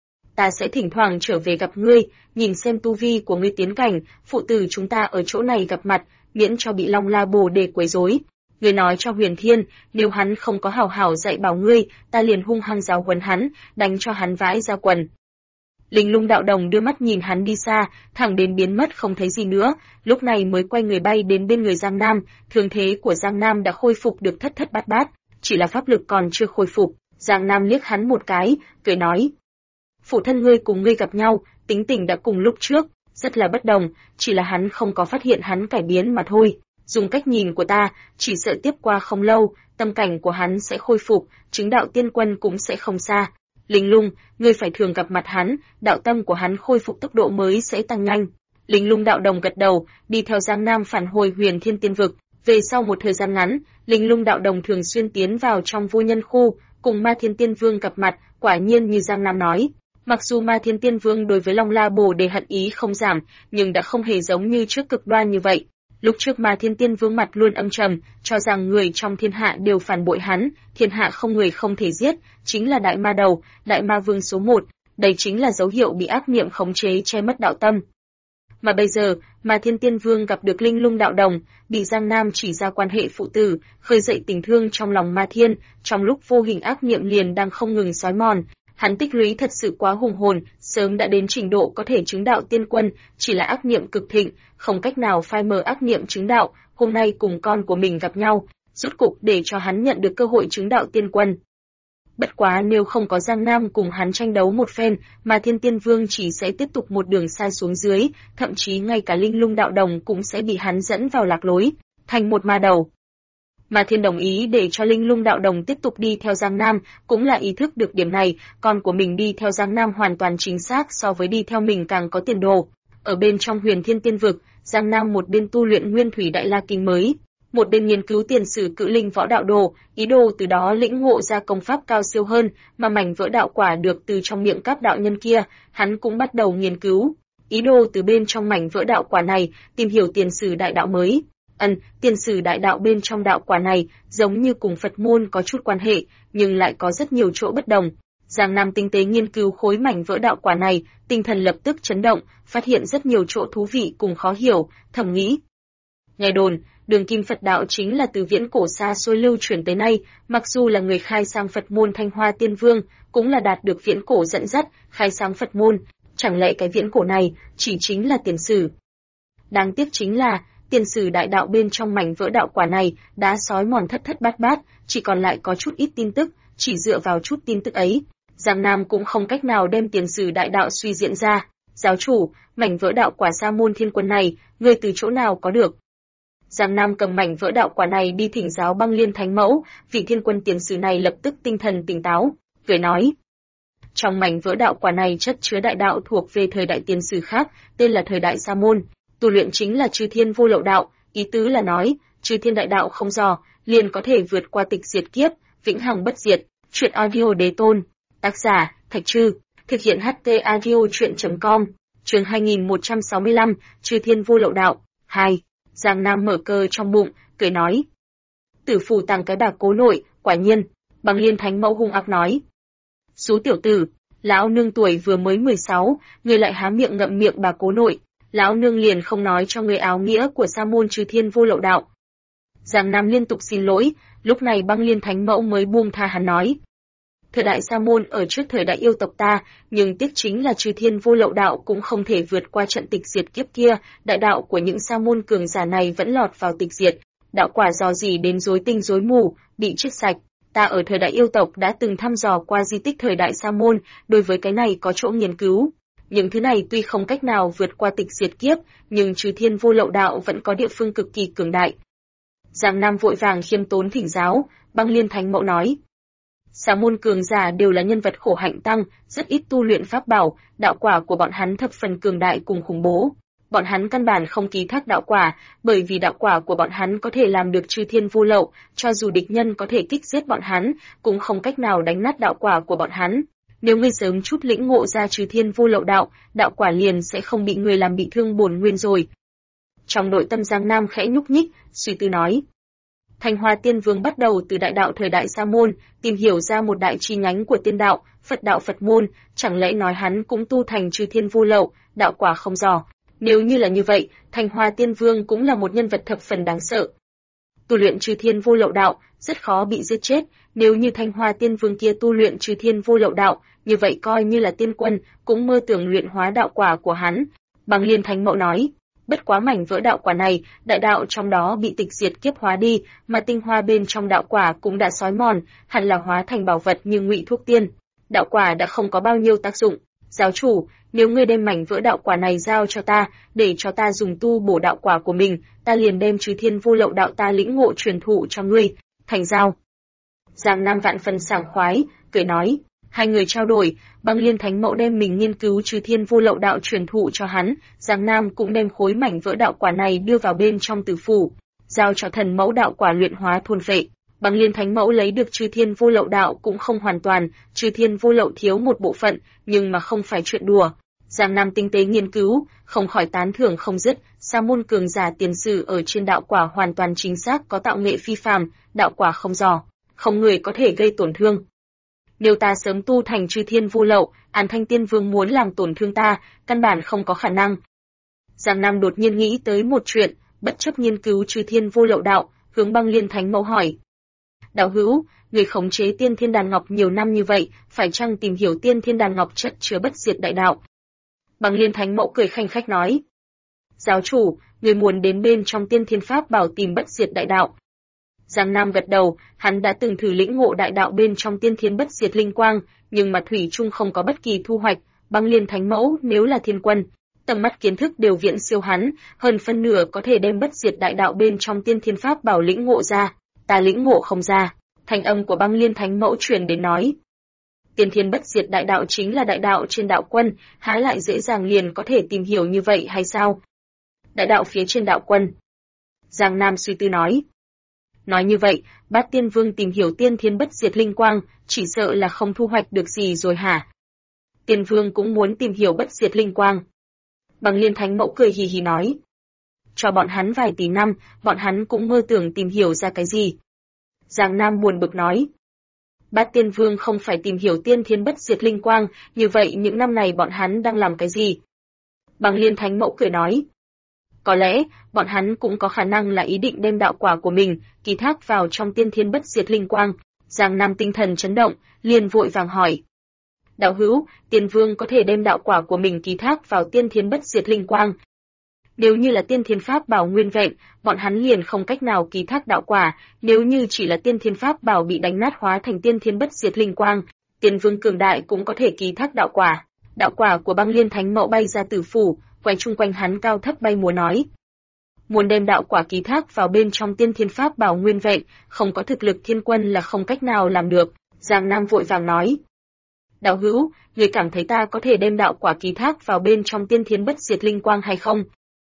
ta sẽ thỉnh thoảng trở về gặp ngươi, nhìn xem tu vi của ngươi tiến cảnh, phụ tử chúng ta ở chỗ này gặp mặt, miễn cho bị Long La Bồ Đề quấy rối. Ngươi nói cho Huyền Thiên, nếu hắn không có hảo hảo dạy bảo ngươi, ta liền hung hăng giáo huấn hắn, đánh cho hắn vãi ra quần. Linh Lung đạo đồng đưa mắt nhìn hắn đi xa, thẳng đến biến mất không thấy gì nữa, lúc này mới quay người bay đến bên người Giang Nam, thương thế của Giang Nam đã khôi phục được thất thất bát bát, chỉ là pháp lực còn chưa khôi phục. Giang Nam liếc hắn một cái, cười nói: phụ thân ngươi cùng ngươi gặp nhau, tính tình đã cùng lúc trước, rất là bất đồng, chỉ là hắn không có phát hiện hắn cải biến mà thôi. Dùng cách nhìn của ta, chỉ sợ tiếp qua không lâu, tâm cảnh của hắn sẽ khôi phục, chứng đạo tiên quân cũng sẽ không xa. Linh Lung, ngươi phải thường gặp mặt hắn, đạo tâm của hắn khôi phục tốc độ mới sẽ tăng nhanh. Linh Lung đạo đồng gật đầu, đi theo Giang Nam phản hồi Huyền Thiên Tiên Vực. Về sau một thời gian ngắn, Linh Lung đạo đồng thường xuyên tiến vào trong vô nhân khu, cùng Ma Thiên Tiên Vương gặp mặt, quả nhiên như Giang Nam nói. Mặc dù Ma Thiên Tiên Vương đối với Long La Bồ Đề hận ý không giảm, nhưng đã không hề giống như trước cực đoan như vậy. Lúc trước Ma Thiên Tiên Vương mặt luôn âm trầm, cho rằng người trong thiên hạ đều phản bội hắn, thiên hạ không người không thể giết, chính là đại ma đầu, đại ma vương số 1, đây chính là dấu hiệu bị ác niệm khống chế che mất đạo tâm. Mà bây giờ, Ma Thiên Tiên Vương gặp được Linh Lung đạo đồng, bị Giang Nam chỉ ra quan hệ phụ tử, khơi dậy tình thương trong lòng Ma Thiên, trong lúc vô hình ác niệm liền đang không ngừng xói mòn. Hắn tích lũy thật sự quá hùng hồn, sớm đã đến trình độ có thể chứng đạo tiên quân, chỉ là ác niệm cực thịnh, không cách nào phai mờ ác niệm chứng đạo, hôm nay cùng con của mình gặp nhau, rốt cục để cho hắn nhận được cơ hội chứng đạo tiên quân. Bất quá nếu không có Giang Nam cùng hắn tranh đấu một phen, mà Thiên Tiên Vương chỉ sẽ tiếp tục một đường sai xuống dưới, thậm chí ngay cả Linh Lung đạo đồng cũng sẽ bị hắn dẫn vào lạc lối, thành một ma đầu. Mà Thiên đồng ý để cho Linh Lung đạo đồng tiếp tục đi theo Giang Nam, cũng là ý thức được điểm này, con của mình đi theo Giang Nam hoàn toàn chính xác so với đi theo mình càng có tiền đồ. Ở bên trong Huyền Thiên Tiên Vực, Giang Nam một bên tu luyện Nguyên Thủy Đại La Kinh mới, một bên nghiên cứu tiền sử Cự Linh Võ Đạo Đồ, ý đồ từ đó lĩnh ngộ ra công pháp cao siêu hơn, mà mảnh vỡ đạo quả được từ trong miệng các đạo nhân kia, hắn cũng bắt đầu nghiên cứu, ý đồ từ bên trong mảnh vỡ đạo quả này tìm hiểu tiền sử đại đạo mới. Tiền sử đại đạo bên trong đạo quả này, giống như cùng Phật môn có chút quan hệ, nhưng lại có rất nhiều chỗ bất đồng. Giang Nam tinh tế nghiên cứu khối mảnh vỡ đạo quả này, tinh thần lập tức chấn động, phát hiện rất nhiều chỗ thú vị cùng khó hiểu, thầm nghĩ. Nghe đồn, đường kim Phật đạo chính là từ viễn cổ xa xôi lưu truyền tới nay, mặc dù là người khai sáng Phật môn Thanh Hoa Tiên Vương, cũng là đạt được viễn cổ dẫn dắt, khai sáng Phật môn, chẳng lẽ cái viễn cổ này chỉ chính là tiền sử. Đáng tiếc chính là, tiền sử đại đạo bên trong mảnh vỡ đạo quả này đã xói mòn thất thất bát bát, chỉ còn lại có chút ít tin tức, chỉ dựa vào chút tin tức ấy, Giang Nam cũng không cách nào đem tiền sử đại đạo suy diễn ra. Giáo chủ, mảnh vỡ đạo quả Sa môn thiên quân này, ngươi từ chỗ nào có được? Giang Nam cầm mảnh vỡ đạo quả này đi thỉnh giáo Băng Liên Thánh Mẫu, vị thiên quân tiền sử này lập tức tinh thần tỉnh táo, cười nói. Trong mảnh vỡ đạo quả này chất chứa đại đạo thuộc về thời đại tiền sử khác, tên là thời đại Sa môn, tu luyện chính là Chư Thiên Vô Lậu đạo, ý tứ là nói, Chư Thiên đại đạo không dò, liền có thể vượt qua tịch diệt kiếp, vĩnh hằng bất diệt. Truyện audio đế tôn, tác giả Thạch Trư, thực hiện HT audio truyện.com, chương 2165, Chư Thiên Vô Lậu đạo 2. Giang Nam mở cơ trong bụng, cười nói. Tử phủ tàng cái bà cố nội, quả nhiên, Băng Liên Thánh Mẫu hung ác nói. Xú tiểu tử, lão nương tuổi vừa mới 16, ngươi lại há miệng ngậm miệng bà cố nội, lão nương liền không nói cho ngươi áo nghĩa của Sa môn Chư Thiên Vô Lậu đạo. Giang Nam liên tục xin lỗi, lúc này Băng Liên Thánh Mẫu mới buông tha hắn nói. Thời đại Sa môn ở trước thời đại yêu tộc ta, nhưng tiếc chính là Chư Thiên Vô Lậu đạo cũng không thể vượt qua trận tịch diệt kiếp kia, đại đạo của những Sa môn cường giả này vẫn lọt vào tịch diệt, đạo quả dò dỉ đến rối tinh rối mù, bị chết sạch. Ta ở thời đại yêu tộc đã từng thăm dò qua di tích thời đại Sa môn, đối với cái này có chỗ nghiên cứu. Những thứ này tuy không cách nào vượt qua tịch diệt kiếp, nhưng Chư Thiên Vô Lậu đạo vẫn có địa phương cực kỳ cường đại. Giang Nam vội vàng khiêm tốn thỉnh giáo, Băng Liên Thánh Mẫu nói. Sa môn cường giả đều là nhân vật khổ hạnh tăng, rất ít tu luyện pháp bảo, đạo quả của bọn hắn thập phần cường đại cùng khủng bố. Bọn hắn căn bản không ký thác đạo quả, bởi vì đạo quả của bọn hắn có thể làm được Chư Thiên Vô Lậu, cho dù địch nhân có thể kích giết bọn hắn, cũng không cách nào đánh nát đạo quả của bọn hắn. Nếu ngươi sớm chút lĩnh ngộ ra Chư Thiên Vô Lậu đạo, đạo quả liền sẽ không bị người làm bị thương bổn nguyên rồi. Trong nội tâm Giang Nam khẽ nhúc nhích, suy tư nói. Thanh Hoa Tiên Vương bắt đầu từ đại đạo thời đại Sa môn, tìm hiểu ra một đại chi nhánh của tiên đạo, Phật đạo Phật môn, chẳng lẽ nói hắn cũng tu thành Chư Thiên Vô Lậu, đạo quả không dò. Nếu như là như vậy, Thanh Hoa Tiên Vương cũng là một nhân vật thập phần đáng sợ. Tu luyện Chư Thiên Vô Lậu đạo, rất khó bị giết chết, nếu như Thanh Hoa Tiên Vương kia tu luyện Chư Thiên Vô Lậu đạo, như vậy coi như là tiên quân, cũng mơ tưởng luyện hóa đạo quả của hắn. Băng Liên Thánh Mẫu nói. Bất quá mảnh vỡ đạo quả này, đại đạo trong đó bị tịch diệt kiếp hóa đi, mà tinh hoa bên trong đạo quả cũng đã xói mòn, hẳn là hóa thành bảo vật như ngụy thuốc tiên. Đạo quả đã không có bao nhiêu tác dụng. Giáo chủ, nếu ngươi đem mảnh vỡ đạo quả này giao cho ta, để cho ta dùng tu bổ đạo quả của mình, ta liền đem Chư Thiên Vô Lậu đạo ta lĩnh ngộ truyền thụ cho ngươi. Thành giao. Giang Nam vạn phần sảng khoái, cười nói. Hai người trao đổi, Băng Liên Thánh Mẫu đem mình nghiên cứu Chư Thiên Vô Lậu đạo truyền thụ cho hắn, Giang Nam cũng đem khối mảnh vỡ đạo quả này đưa vào bên trong tử phủ, giao cho Thần Mẫu đạo quả luyện hóa thôn phệ. Băng Liên Thánh Mẫu lấy được Chư Thiên Vô Lậu đạo cũng không hoàn toàn, Chư Thiên Vô Lậu thiếu một bộ phận, nhưng mà không phải chuyện đùa. Giang Nam tinh tế nghiên cứu, không khỏi tán thưởng không dứt, Sa môn cường giả tiền sử ở trên đạo quả hoàn toàn chính xác có tạo nghệ phi phàm, đạo quả không dò, không người có thể gây tổn thương. Nếu ta sớm tu thành Chư Thiên Vô Lậu, An Thanh Tiên Vương muốn làm tổn thương ta, căn bản không có khả năng. Giang Nam đột nhiên nghĩ tới một chuyện, bất chấp nghiên cứu Chư Thiên Vô Lậu đạo, hướng Băng Liên Thánh Mẫu hỏi. Đạo hữu, người khống chế Tiên Thiên Đàn Ngọc nhiều năm như vậy, phải chăng tìm hiểu Tiên Thiên Đàn Ngọc chất chứa bất diệt đại đạo? Băng Liên Thánh Mẫu cười khanh khách nói. Giáo chủ, người muốn đến bên trong Tiên Thiên Pháp bảo tìm bất diệt đại đạo. Giang Nam gật đầu, hắn đã từng thử lĩnh ngộ đại đạo bên trong Tiên Thiên bất diệt linh quang, nhưng mà thủy chung không có bất kỳ thu hoạch. Băng Liên Thánh Mẫu nếu là thiên quân, tầm mắt kiến thức đều viễn siêu hắn, hơn phân nửa có thể đem bất diệt đại đạo bên trong Tiên Thiên Pháp bảo lĩnh ngộ ra. Ta lĩnh ngộ không ra. Thanh âm của Băng Liên Thánh Mẫu truyền đến nói. Tiên Thiên bất diệt đại đạo chính là đại đạo trên đạo quân, há lại dễ dàng liền có thể tìm hiểu như vậy hay sao? Đại đạo phía trên đạo quân. Giang Nam suy tư nói. Nói như vậy, Bát Tiên Vương tìm hiểu Tiên Thiên bất diệt linh quang, chỉ sợ là không thu hoạch được gì rồi hả? Tiên Vương cũng muốn tìm hiểu bất diệt linh quang. Băng Liên Thánh Mẫu cười hì hì nói. cho bọn hắn vài tỷ năm, bọn hắn cũng mơ tưởng tìm hiểu ra cái gì. Giang Nam buồn bực nói. Bát Tiên Vương không phải tìm hiểu tiên thiên bất diệt linh quang, như vậy những năm này bọn hắn đang làm cái gì? Băng Liên Thánh Mẫu cười nói. Có lẽ, bọn hắn cũng có khả năng là ý định đem đạo quả của mình ký thác vào trong tiên thiên bất diệt linh quang. Giang Nam tinh thần chấn động, liền vội vàng hỏi. Đạo hữu, Tiên Vương có thể đem đạo quả của mình ký thác vào tiên thiên bất diệt linh quang. Nếu như là tiên thiên pháp bảo nguyên vẹn, bọn hắn liền không cách nào ký thác đạo quả, nếu như chỉ là tiên thiên pháp bảo bị đánh nát hóa thành tiên thiên bất diệt linh quang, Tiên Vương cường đại cũng có thể ký thác đạo quả. Đạo quả của Băng Liên Thánh Mẫu bay ra tử phủ, quay chung quanh hắn cao thấp bay múa nói. Muốn đem đạo quả ký thác vào bên trong tiên thiên pháp bảo nguyên vẹn, không có thực lực thiên quân là không cách nào làm được. Giang Nam vội vàng nói. Đạo hữu, người cảm thấy ta có thể đem đạo quả ký thác vào bên trong tiên thiên bất diệt linh quang hay không?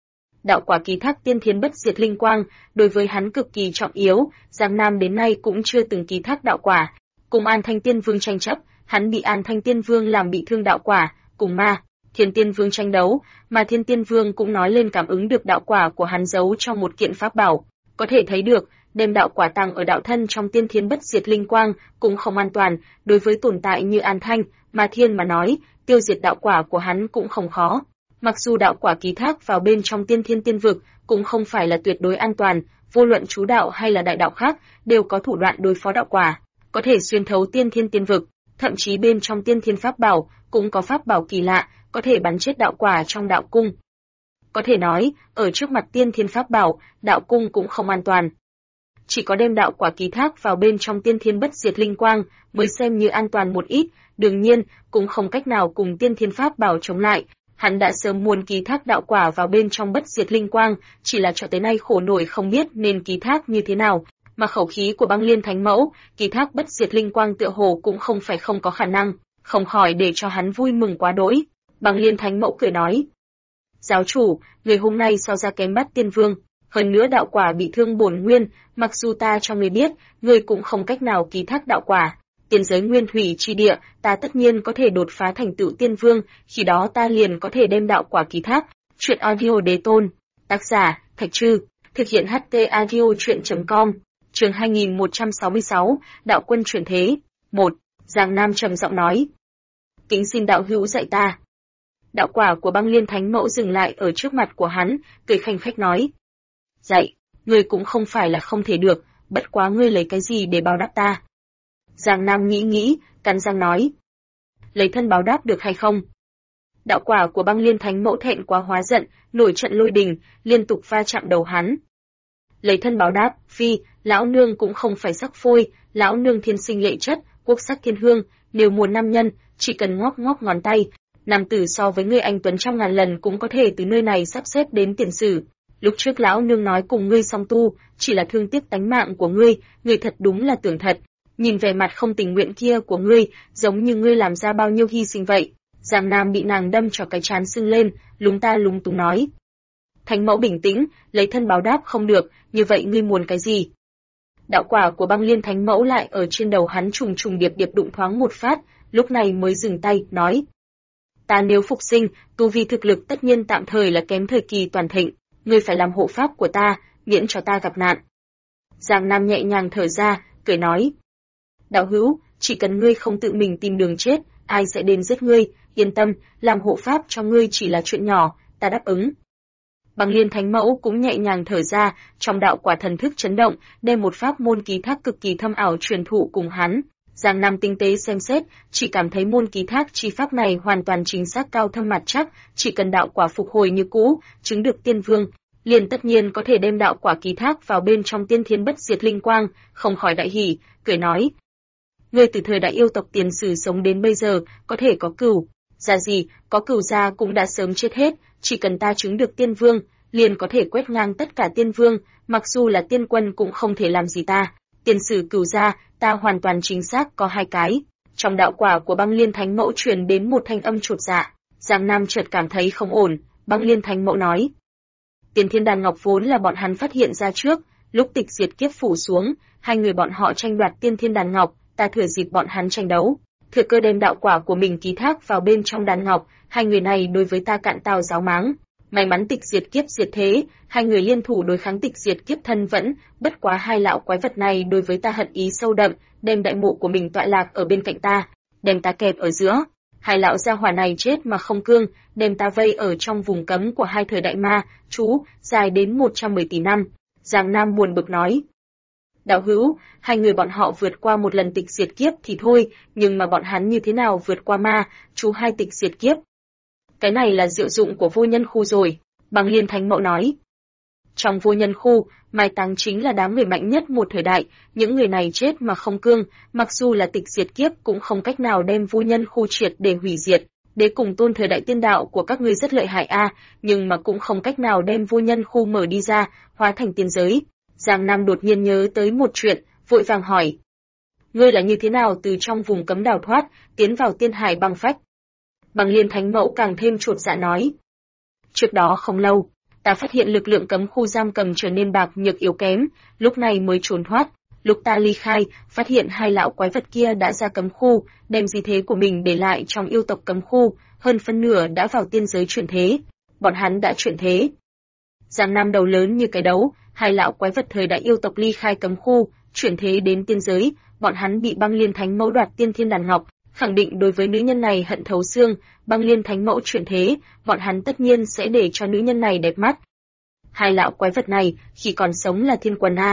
Đạo quả ký thác tiên thiên bất diệt linh quang, đối với hắn cực kỳ trọng yếu, Giang Nam đến nay cũng chưa từng ký thác đạo quả. Cùng An Thanh Tiên Vương tranh chấp, hắn bị An Thanh Tiên Vương làm bị thương đạo quả, cùng Thiên Tiên Vương tranh đấu, mà Thiên Tiên Vương cũng nói lên cảm ứng được đạo quả của hắn giấu trong một kiện pháp bảo. Có thể thấy được, đem đạo quả tàng ở đạo thân trong tiên thiên bất diệt linh quang cũng không an toàn, đối với tồn tại như An Thanh, Thiên mà nói, tiêu diệt đạo quả của hắn cũng không khó. Mặc dù đạo quả ký thác vào bên trong tiên thiên tiên vực cũng không phải là tuyệt đối an toàn, vô luận chú đạo hay là đại đạo khác đều có thủ đoạn đối phó đạo quả, có thể xuyên thấu tiên thiên tiên vực, thậm chí bên trong tiên thiên pháp bảo cũng có pháp bảo kỳ lạ, có thể bắn chết đạo quả trong đạo cung. Có thể nói, ở trước mặt tiên thiên pháp bảo, đạo cung cũng không an toàn. Chỉ có đem đạo quả ký thác vào bên trong tiên thiên bất diệt linh quang mới xem như an toàn một ít, đương nhiên, cũng không cách nào cùng tiên thiên pháp bảo chống lại. Hắn đã sớm muốn ký thác đạo quả vào bên trong bất diệt linh quang, chỉ là cho tới nay khổ nổi không biết nên ký thác như thế nào, mà khẩu khí của Băng Liên Thánh Mẫu, ký thác bất diệt linh quang tựa hồ cũng không phải không có khả năng, không khỏi để cho hắn vui mừng quá đỗi. Băng Liên Thánh Mẫu cười nói: "Giáo chủ, người hôm nay so ra kém Bát Tiên Vương, hơn nữa đạo quả bị thương bổn nguyên, mặc dù ta cho người biết, người cũng không cách nào ký thác đạo quả. Tiên giới nguyên thủy chi địa, ta tất nhiên có thể đột phá thành tựu tiên vương, khi đó ta liền có thể đem đạo quả ký thác." Truyện audio đế tôn. Tác giả: Thạch Trư. Thực hiện HT audio truyện.com. Chương 2166, Đạo quân chuyển thế. 1. Giang Nam trầm giọng nói: "Kính xin đạo hữu dạy ta." Đạo quả của Băng Liên Thánh Mẫu dừng lại ở trước mặt của hắn, cười khanh khách nói: "Dạy, ngươi cũng không phải là không thể được, bất quá ngươi lấy cái gì để báo đáp ta?" Giang Nam nghĩ, cắn răng nói: "Lấy thân báo đáp được hay không?" Đạo quả của Băng Liên Thánh Mẫu thẹn quá hóa giận, nổi trận lôi đình, liên tục va chạm đầu hắn. "Lấy thân báo đáp, phi, lão nương cũng không phải sắc phôi, lão nương thiên sinh lệ chất, quốc sắc thiên hương, nếu muốn nam nhân, chỉ cần ngóc ngón tay, nam tử so với ngươi anh tuấn trăm ngàn lần cũng có thể từ nơi này sắp xếp đến tiền sử. Lúc trước lão nương nói cùng ngươi song tu, chỉ là thương tiếc tánh mạng của ngươi thật đúng là tưởng thật. Nhìn vẻ mặt không tình nguyện kia của ngươi, giống như ngươi làm ra bao nhiêu hy sinh vậy." Giang Nam bị nàng đâm cho cái trán sưng lên, lúng ta lúng túng nói: "Thánh Mẫu bình tĩnh, lấy thân báo đáp không được, như vậy ngươi muốn cái gì?" Đạo quả của Băng Liên Thánh Mẫu lại ở trên đầu hắn trùng trùng điệp điệp đụng thoáng một phát, lúc này mới dừng tay, nói: "Ta nếu phục sinh, tu vi thực lực tất nhiên tạm thời là kém thời kỳ toàn thịnh, ngươi phải làm hộ pháp của ta, miễn cho ta gặp nạn." Giang Nam nhẹ nhàng thở ra, cười nói: "Đạo hữu, chỉ cần ngươi không tự mình tìm đường chết, ai sẽ đến giết ngươi, yên tâm, làm hộ pháp cho ngươi chỉ là chuyện nhỏ, ta đáp ứng." Băng Liên Thánh Mẫu cũng nhẹ nhàng thở ra, trong đạo quả thần thức chấn động, đem một pháp môn ký thác cực kỳ thâm ảo truyền thụ cùng hắn. Giang Nam tinh tế xem xét, chỉ cảm thấy môn ký thác chi pháp này hoàn toàn chính xác cao thâm mặt chắc, chỉ cần đạo quả phục hồi như cũ, chứng được tiên vương, liền tất nhiên có thể đem đạo quả ký thác vào bên trong tiên thiên bất diệt linh quang, không khỏi đại hỉ, cười nói: "Ngươi từ thời đại yêu tộc tiền sử sống đến bây giờ, có thể có cửu gia gì, có cửu gia cũng đã sớm chết hết, chỉ cần ta chứng được tiên vương, liền có thể quét ngang tất cả tiên vương, mặc dù là tiên quân cũng không thể làm gì ta. Tiền sử cửu gia, ta hoàn toàn chính xác có 2 cái." Trong đạo quả của Băng Liên Thánh Mẫu truyền đến một thanh âm chột dạ, Giang Nam chợt cảm thấy không ổn. Băng Liên Thánh Mẫu nói: "Tiền Thiên Đàn Ngọc vốn là bọn hắn phát hiện ra trước, lúc tịch diệt kiếp phủ xuống, 2 người bọn họ tranh đoạt Tiên Thiên Đàn Ngọc, ta thừa dịp bọn hắn tranh đấu, thừa cơ đem đạo quả của mình ký thác vào bên trong đàn ngọc, 2 người này đối với ta cạn tào giáo máng. May mắn tịch diệt kiếp diệt thế, hai người liên thủ đối kháng tịch diệt kiếp thân vẫn, bất quá hai lão quái vật này đối với ta hận ý sâu đậm, đem đại mộ của mình tọa lạc ở bên cạnh ta, đem ta kẹp ở giữa. Hai lão gia hỏa này chết mà không cương, đem ta vây ở trong vùng cấm của hai thời đại ma, chú, dài đến 110 tỷ năm. Giang Nam buồn bực nói. Đạo hữu, hai người bọn họ vượt qua một lần tịch diệt kiếp thì thôi, nhưng mà bọn hắn như thế nào vượt qua ma, chú hai tịch diệt kiếp? Cái này là diệu dụng của vô nhân khu rồi, Băng Liên Thánh Mẫu nói. Trong vô nhân khu, mai táng chính là đám người mạnh nhất một thời đại, những người này chết mà không cương, mặc dù là tịch diệt kiếp cũng không cách nào đem vô nhân khu triệt để hủy diệt. Đế cùng tôn thời đại tiên đạo của các ngươi rất lợi hại nhưng mà cũng không cách nào đem vô nhân khu mở đi ra, hóa thành tiên giới. Giang Nam đột nhiên nhớ tới một chuyện, vội vàng hỏi. Ngươi là như thế nào từ trong vùng cấm đào thoát, tiến vào tiên hải băng phách? Băng Liên Thánh Mẫu càng thêm chột dạ nói. Trước đó không lâu, ta phát hiện lực lượng cấm khu giam cầm trở nên bạc nhược yếu kém, lúc này mới trốn thoát. Lúc ta ly khai, phát hiện hai lão quái vật kia đã ra cấm khu, đem di thế của mình để lại trong yêu tộc cấm khu, hơn phân nửa đã vào tiên giới chuyển thế. Bọn hắn đã chuyển thế. Giang Nam đầu lớn như cái đấu, hai lão quái vật thời đại yêu tộc ly khai cấm khu, chuyển thế đến tiên giới, bọn hắn bị Băng Liên Thánh Mẫu đoạt tiên thiên đàn ngọc, khẳng định đối với nữ nhân này hận thấu xương, Băng Liên Thánh Mẫu chuyển thế, bọn hắn tất nhiên sẽ để cho nữ nhân này đẹp mắt. Hai lão quái vật này, khi còn sống là thiên quân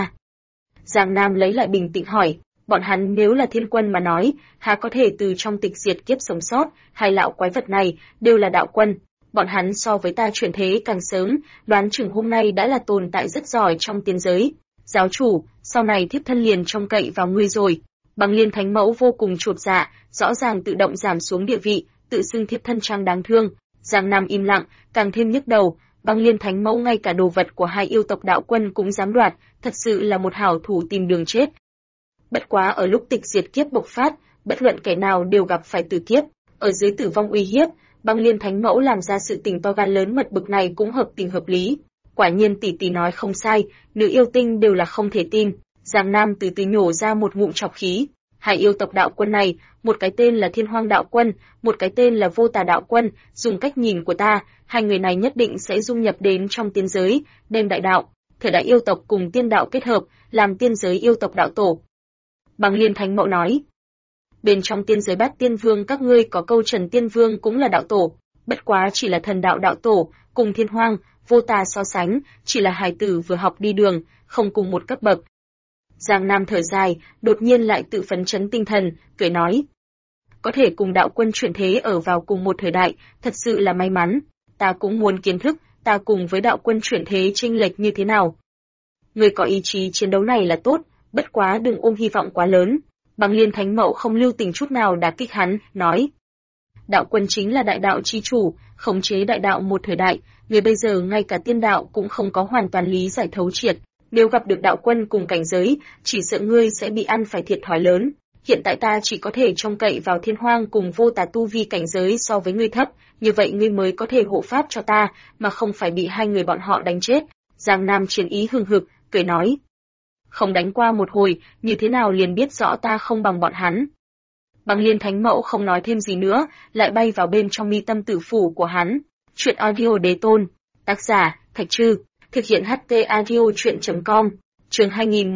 Giang Nam lấy lại bình tĩnh hỏi, bọn hắn nếu là thiên quân mà nói, há có thể từ trong tịch diệt kiếp sống sót, hai lão quái vật này đều là đạo quân. Bọn hắn so với ta chuyển thế càng sớm, đoán chừng hôm nay đã là tồn tại rất giỏi trong tiên giới. Giáo chủ, sau này thiếp thân liền trông cậy vào ngươi rồi. Băng Liên Thánh Mẫu vô cùng chột dạ, rõ ràng tự động giảm xuống địa vị, tự xưng thiếp thân trang đáng thương. Giang Nam im lặng, càng thêm nhức đầu. Băng Liên Thánh Mẫu ngay cả đồ vật của hai yêu tộc đạo quân cũng dám đoạt, thật sự là một hảo thủ tìm đường chết. Bất quá ở lúc tịch diệt kiếp bộc phát, bất luận kẻ nào đều gặp phải tử kiếp, ở dưới tử vong uy hiếp, Băng Liên Thánh Mẫu làm ra sự tình to gan lớn mật bực này cũng hợp tình hợp lý. Quả nhiên tỷ tỷ nói không sai, nữ yêu tinh đều là không thể tin. Giang Nam từ từ nhổ ra một ngụm trọc khí. Hai yêu tộc đạo quân này, một cái tên là Thiên Hoang đạo quân, một cái tên là Vô Tà đạo quân, dùng cách nhìn của ta, hai người này nhất định sẽ dung nhập đến trong tiên giới, đem đại đạo, thời đại yêu tộc cùng tiên đạo kết hợp, làm tiên giới yêu tộc đạo tổ. Băng Liên Thánh Mẫu nói. Bên trong tiên giới Bát Tiên Vương các ngươi có câu Trần Tiên Vương cũng là đạo tổ, bất quá chỉ là thần đạo đạo tổ, cùng Thiên Hoang, Vô Tà so sánh, chỉ là hài tử vừa học đi đường, không cùng một cấp bậc. Giang Nam thở dài, đột nhiên lại tự phấn chấn tinh thần, cười nói. Có thể cùng đạo quân chuyển thế ở vào cùng một thời đại, thật sự là may mắn. Ta cũng muốn kiến thức, ta cùng với đạo quân chuyển thế chênh lệch như thế nào. Người có ý chí chiến đấu này là tốt, bất quá đừng ôm hy vọng quá lớn. Băng Liên Thánh Mẫu không lưu tình chút nào đả kích hắn, nói. Đạo quân chính là đại đạo chi chủ, khống chế đại đạo một thời đại, người bây giờ ngay cả tiên đạo cũng không có hoàn toàn lý giải thấu triệt. Nếu gặp được đạo quân cùng cảnh giới, chỉ sợ ngươi sẽ bị ăn phải thiệt thòi lớn. Hiện tại ta chỉ có thể trông cậy vào Thiên Hoang cùng Vô Tà tu vi cảnh giới so với ngươi thấp, như vậy ngươi mới có thể hộ pháp cho ta, mà không phải bị hai người bọn họ đánh chết. Giang Nam chiến ý hừng hực, cười nói. Không đánh qua một hồi, như thế nào liền biết rõ ta không bằng bọn hắn. Băng Liên Thánh Mẫu không nói thêm gì nữa, lại bay vào bên trong mi tâm tử phủ của hắn. Chuyện audio đế tôn. Tác giả, Thạch Trư. Thực hiện HT audio chuyện.com. Chương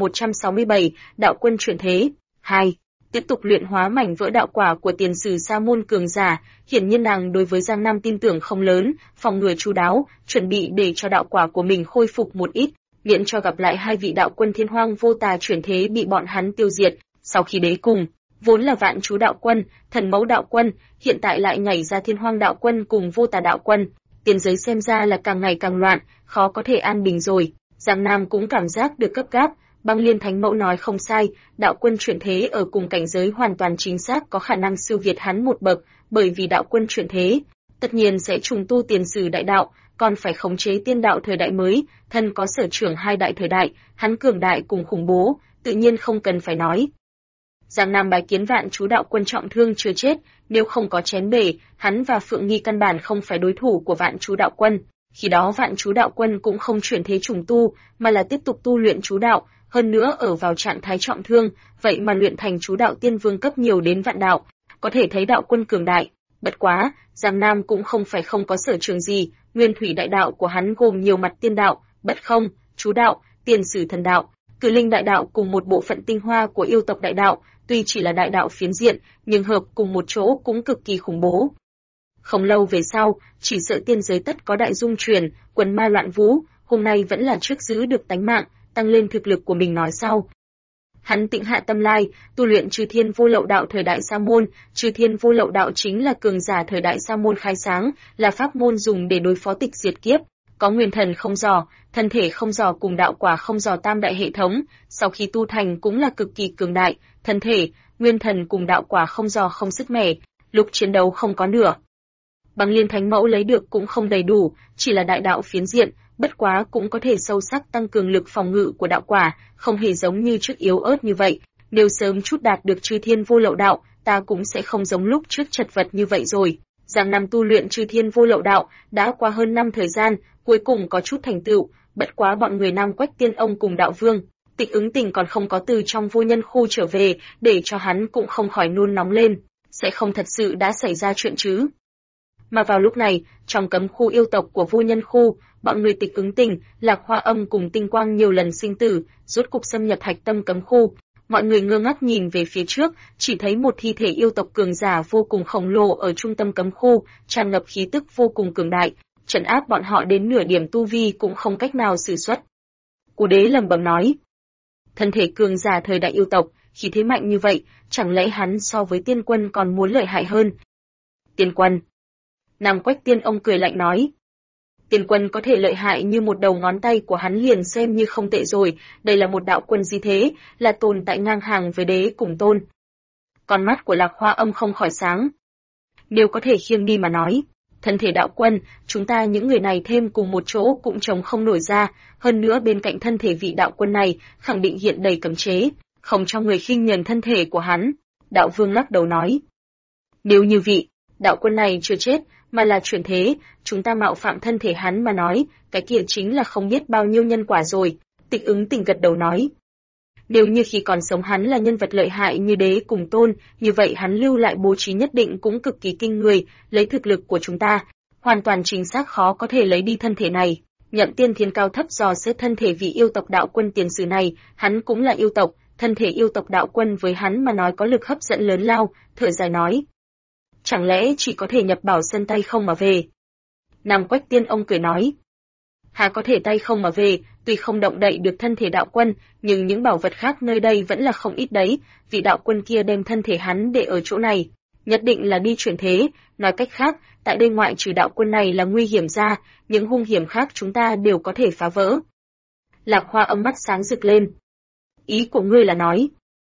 2167, Đạo quân chuyển thế. 2. Tiếp tục luyện hóa mảnh vỡ đạo quả của tiền sử Sa môn cường giả, hiển nhiên nàng đối với Giang Nam tin tưởng không lớn, phòng ngừa chu đáo, chuẩn bị để cho đạo quả của mình khôi phục một ít, miễn cho gặp lại hai vị đạo quân Thiên Hoang Vô Tà chuyển thế bị bọn hắn tiêu diệt. Sau khi đế cùng, vốn là Vạn Chú đạo quân, Thần Mẫu đạo quân, hiện tại lại nhảy ra Thiên Hoang đạo quân cùng Vô Tà đạo quân, tiên giới xem ra là càng ngày càng loạn, khó có thể an bình rồi. Giang Nam cũng cảm giác được cấp gáp. Băng Liên Thánh Mẫu nói không sai, đạo quân chuyển thế ở cùng cảnh giới hoàn toàn chính xác có khả năng siêu việt hắn một bậc, bởi vì đạo quân chuyển thế, tất nhiên sẽ trùng tu tiền sử đại đạo, còn phải khống chế tiên đạo thời đại mới, thân có sở trưởng hai đại thời đại, hắn cường đại cùng khủng bố, tự nhiên không cần phải nói. Giang Nam bái kiến Vạn Chú đạo quân trọng thương chưa chết, nếu không có chén bể, hắn và Phượng Nghi căn bản không phải đối thủ của Vạn Chú đạo quân. Khi đó Vạn Chú đạo quân cũng không chuyển thế trùng tu, mà là tiếp tục tu luyện chú đạo, hơn nữa ở vào trạng thái trọng thương, vậy mà luyện thành chú đạo tiên vương cấp nhiều đến vạn đạo, có thể thấy đạo quân cường đại. Bất quá, Giang Nam cũng không phải không có sở trường gì, Nguyên thủy đại đạo của hắn gồm nhiều mặt tiên đạo, bất không, chú đạo, tiền sử thần đạo, cử linh đại đạo cùng một bộ phận tinh hoa của yêu tộc đại đạo, tuy chỉ là đại đạo phiến diện, nhưng hợp cùng một chỗ cũng cực kỳ khủng bố. Không lâu về sau, chỉ sợ tiên giới tất có đại dung truyền, quần ma loạn vũ, hôm nay vẫn là trước giữ được tánh mạng, tăng lên thực lực của mình nói sau. Hắn tĩnh hạ tâm lai, tu luyện Chư Thiên Vô Lậu Đạo thời đại Sa môn, Chư Thiên Vô Lậu Đạo chính là cường giả thời đại Sa môn khai sáng, là pháp môn dùng để đối phó tịch diệt kiếp, có nguyên thần không dò, thân thể không dò cùng đạo quả không dò tam đại hệ thống, sau khi tu thành cũng là cực kỳ cường đại, thân thể, nguyên thần cùng đạo quả không dò không sức mẻ, lúc chiến đấu không có nửa. Bằng Liên Thánh Mẫu lấy được cũng không đầy đủ, chỉ là đại đạo phiến diện, bất quá cũng có thể sâu sắc tăng cường lực phòng ngự của đạo quả, không hề giống như trước yếu ớt như vậy. Nếu sớm chút đạt được Chư Thiên Vô Lậu Đạo, ta cũng sẽ không giống lúc trước chật vật như vậy rồi. Giang năm tu luyện Chư Thiên Vô Lậu Đạo, đã qua hơn năm thời gian, cuối cùng có chút thành tựu, bất quá bọn người Nam Quách Tiên Ông cùng đạo vương, Tịch Ứng Tình còn không có từ trong vô nhân khu trở về, để cho hắn cũng không khỏi nôn nóng lên, sẽ không thật sự đã xảy ra chuyện chứ. Mà vào lúc này, trong cấm khu yêu tộc của vô nhân khu, bọn người Tịch Ứng Tình, Lạc Hoa Âm cùng Tinh Quang nhiều lần sinh tử, rốt cục xâm nhập hạch tâm cấm khu. Mọi người ngơ ngác nhìn về phía trước, chỉ thấy một thi thể yêu tộc cường giả vô cùng khổng lồ ở trung tâm cấm khu, tràn ngập khí tức vô cùng cường đại, trấn áp bọn họ đến nửa điểm tu vi cũng không cách nào sử xuất. Cú Đế lẩm bẩm nói: thân thể cường giả thời đại yêu tộc, khí thế mạnh như vậy, chẳng lẽ hắn so với Tiên Quân còn muốn lợi hại hơn? Tiên Quân. Nam Quách Tiên Ông cười lạnh nói: Tiên Quân có thể lợi hại như một đầu ngón tay của hắn liền xem như không tệ rồi, đây là một đạo quân gì thế, là tồn tại ngang hàng với đế cùng tôn. Con mắt của Lạc Hoa Âm không khỏi sáng. Nếu có thể khiêng đi mà nói, thân thể đạo quân, chúng ta những người này thêm cùng một chỗ cũng chống không nổi ra, hơn nữa bên cạnh thân thể vị đạo quân này, khẳng định hiện đầy cấm chế, không cho người khinh nhờn thân thể của hắn. Đạo Vương lắc đầu nói: nếu như vị đạo quân này chưa chết, mà là chuyển thế, chúng ta mạo phạm thân thể hắn mà nói, cái kia chính là không biết bao nhiêu nhân quả rồi. Tịch Ứng Tình gật đầu nói: nếu như khi còn sống hắn là nhân vật lợi hại như đế cùng tôn, như vậy hắn lưu lại bố trí nhất định cũng cực kỳ kinh người, lấy thực lực của chúng ta, hoàn toàn chính xác khó có thể lấy đi thân thể này. Nhậm Tiên Thiên cao thấp dò xét thân thể vị yêu tộc đạo quân tiền sử này, hắn cũng là yêu tộc, thân thể yêu tộc đạo quân với hắn mà nói có lực hấp dẫn lớn lao, thở dài nói: chẳng lẽ chỉ có thể nhập bảo sân tay không mà về? Nam Quách Tiên Ông cười nói: hà có thể tay không mà về, tuy không động đậy được thân thể đạo quân, nhưng những bảo vật khác nơi đây vẫn là không ít đấy, vị đạo quân kia đem thân thể hắn để ở chỗ này, nhất định là đi chuyển thế, nói cách khác, tại đây ngoại trừ đạo quân này là nguy hiểm ra, những hung hiểm khác chúng ta đều có thể phá vỡ. Lạc Hoa Âm mắt sáng rực lên. Ý của ngươi là nói?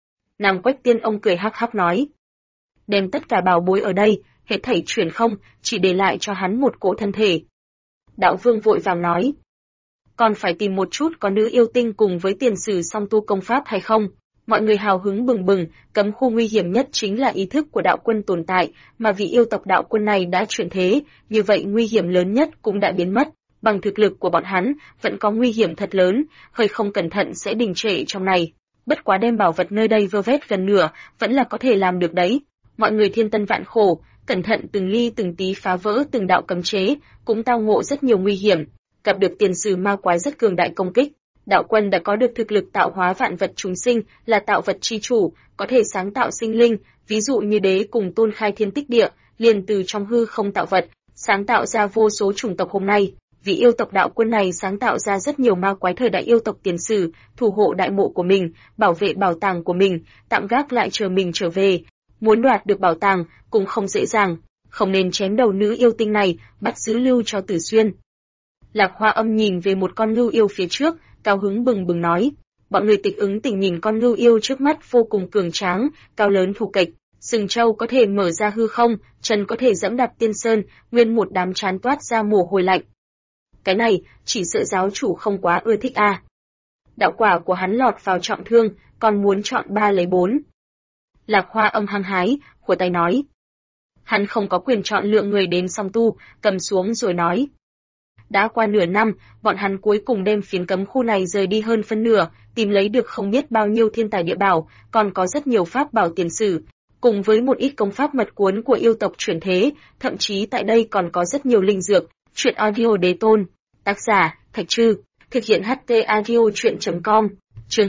Nam Quách Tiên Ông cười hắc hắc nói: đem tất cả bảo bối ở đây, hết thảy chuyển không, chỉ để lại cho hắn một cỗ thân thể. Đạo Vương vội vàng nói: còn phải tìm một chút có nữ yêu tinh cùng với tiền sử song tu công pháp hay không? Mọi người hào hứng bừng bừng, cấm khu nguy hiểm nhất chính là ý thức của đạo quân tồn tại, mà vị yêu tộc đạo quân này đã chuyển thế, như vậy nguy hiểm lớn nhất cũng đã biến mất. Bằng thực lực của bọn hắn, vẫn có nguy hiểm thật lớn, hơi không cẩn thận sẽ đình trệ trong này. Bất quá đem bảo vật nơi đây vơ vét gần nửa, vẫn là có thể làm được đấy. Mọi người thiên tân vạn khổ, cẩn thận từng ly từng tí phá vỡ từng đạo cấm chế, cũng tao ngộ rất nhiều nguy hiểm, gặp được tiền sử ma quái rất cường đại công kích. Đạo quân đã có được thực lực tạo hóa vạn vật chúng sinh, là tạo vật chi chủ, có thể sáng tạo sinh linh, ví dụ như đế cùng tôn khai thiên tích địa, liền từ trong hư không tạo vật, sáng tạo ra vô số chủng tộc hôm nay. Vị yêu tộc đạo quân này sáng tạo ra rất nhiều ma quái thời đại yêu tộc tiền sử, thủ hộ đại mộ của mình, bảo vệ bảo tàng của mình, tạm gác lại chờ mình trở về. Muốn đoạt được bảo tàng cũng không dễ dàng, không nên chém đầu nữ yêu tinh này, bắt giữ lưu cho Tử Xuyên. Lạc Hoa Âm nhìn về một con ngưu yêu phía trước, cao hứng bừng bừng nói. Bọn người Tịch Ứng Tình nhìn con ngưu yêu trước mắt vô cùng cường tráng, cao lớn thù kịch, sừng trâu có thể mở ra hư không, chân có thể dẫm đạp tiên sơn, nguyên một đám chán toát ra mồ hôi lạnh. Cái này, chỉ sợ giáo chủ không quá ưa thích a. Đạo quả của hắn lọt vào trọng thương, còn muốn chọn 3 lấy 4. Lạc Hoa Âm hăng hái, khua tay nói. Hắn không có quyền chọn lựa người đến song tu, cầm xuống rồi nói. Đã qua nửa năm, bọn hắn cuối cùng đem phiến cấm khu này rời đi hơn phân nửa, tìm lấy được không biết bao nhiêu thiên tài địa bảo, còn có rất nhiều pháp bảo tiền sử, cùng với một ít công pháp mật cuốn của yêu tộc chuyển thế, thậm chí tại đây còn có rất nhiều linh dược, Chuyện audio đế tôn. Tác giả, Thạch Trư. Thực hiện HT Audio Chuyện.com. Chương